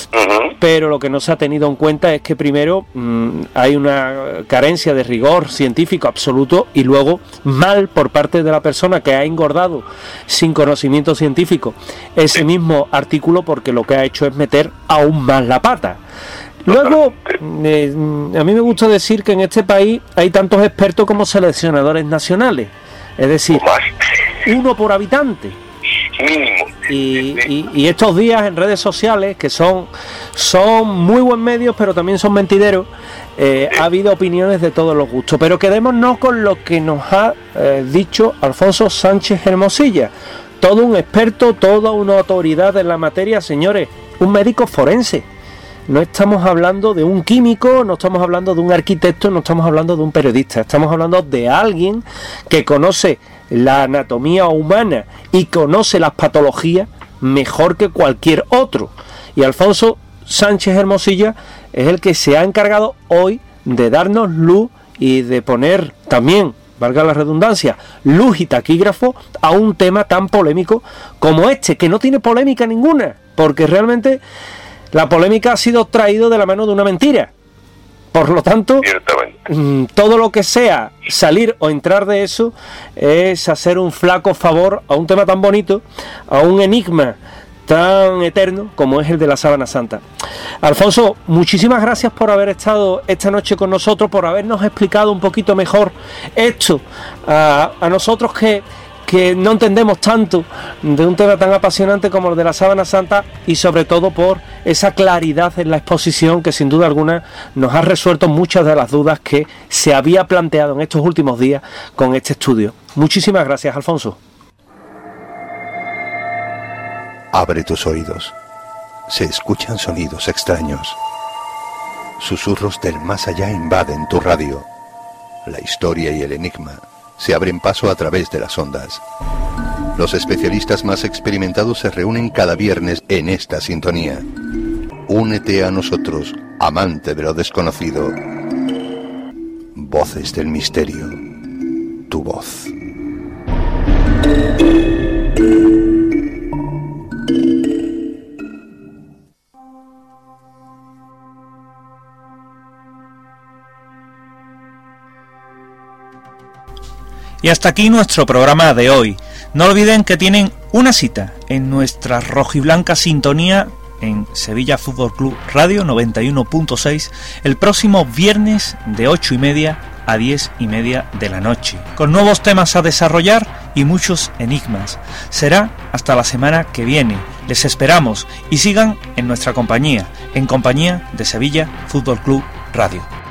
pero lo que no se ha tenido en cuenta es que primero mmm, hay una carencia de rigor científico absoluto, y luego mal por parte de la persona que ha engordado sin conocimiento científico ese mismo artículo, porque lo que ha hecho es meter aún más la pata. Luego, eh, a mí me gusta decir que en este país hay tantos expertos como seleccionadores nacionales, es decir, uno por habitante. Mínimo. Y, y, y estos días en redes sociales, que son, son muy buen medios, pero también son mentideros, eh, ha habido opiniones de todos los gustos. Pero quedémonos con lo que nos ha eh, dicho Alfonso Sánchez Hermosilla. Todo un experto, toda una autoridad en la materia, señores, un médico forense. No estamos hablando de un químico, no estamos hablando de un arquitecto, no estamos hablando de un periodista. Estamos hablando de alguien que conoce la anatomía humana y conoce las patologías mejor que cualquier otro. Y Alfonso Sánchez Hermosilla es el que se ha encargado hoy de darnos luz y de poner también, valga la redundancia, luz y taquígrafo a un tema tan polémico como este, que no tiene polémica ninguna, porque realmente la polémica ha sido traído de la mano de una mentira. Por lo tanto, todo lo que sea salir o entrar de eso es hacer un flaco favor a un tema tan bonito, a un enigma tan eterno como es el de la Sábana Santa. Alfonso, muchísimas gracias por haber estado esta noche con nosotros, por habernos explicado un poquito mejor esto a, a nosotros que, que no entendemos tanto de un tema tan apasionante como el de la Sábana Santa, y sobre todo por esa claridad en la exposición que sin duda alguna nos ha resuelto muchas de las dudas que se había planteado en estos últimos días con este estudio. Muchísimas gracias, Alfonso. Abre tus oídos. Se escuchan sonidos extraños. Susurros del más allá invaden tu radio. La historia y el enigma se abren paso a través de las ondas. Los especialistas más experimentados se reúnen cada viernes en esta sintonía. Únete a nosotros, amante de lo desconocido. Voces del misterio. Tu voz. Y hasta aquí nuestro programa de hoy. No olviden que tienen una cita en nuestra rojiblanca sintonía en Sevilla Fútbol Club Radio noventa y uno punto seis el próximo viernes de ocho y media a diez y media de la noche, con nuevos temas a desarrollar y muchos enigmas. Será hasta la semana que viene. Les esperamos y sigan en nuestra compañía, en compañía de Sevilla Fútbol Club Radio.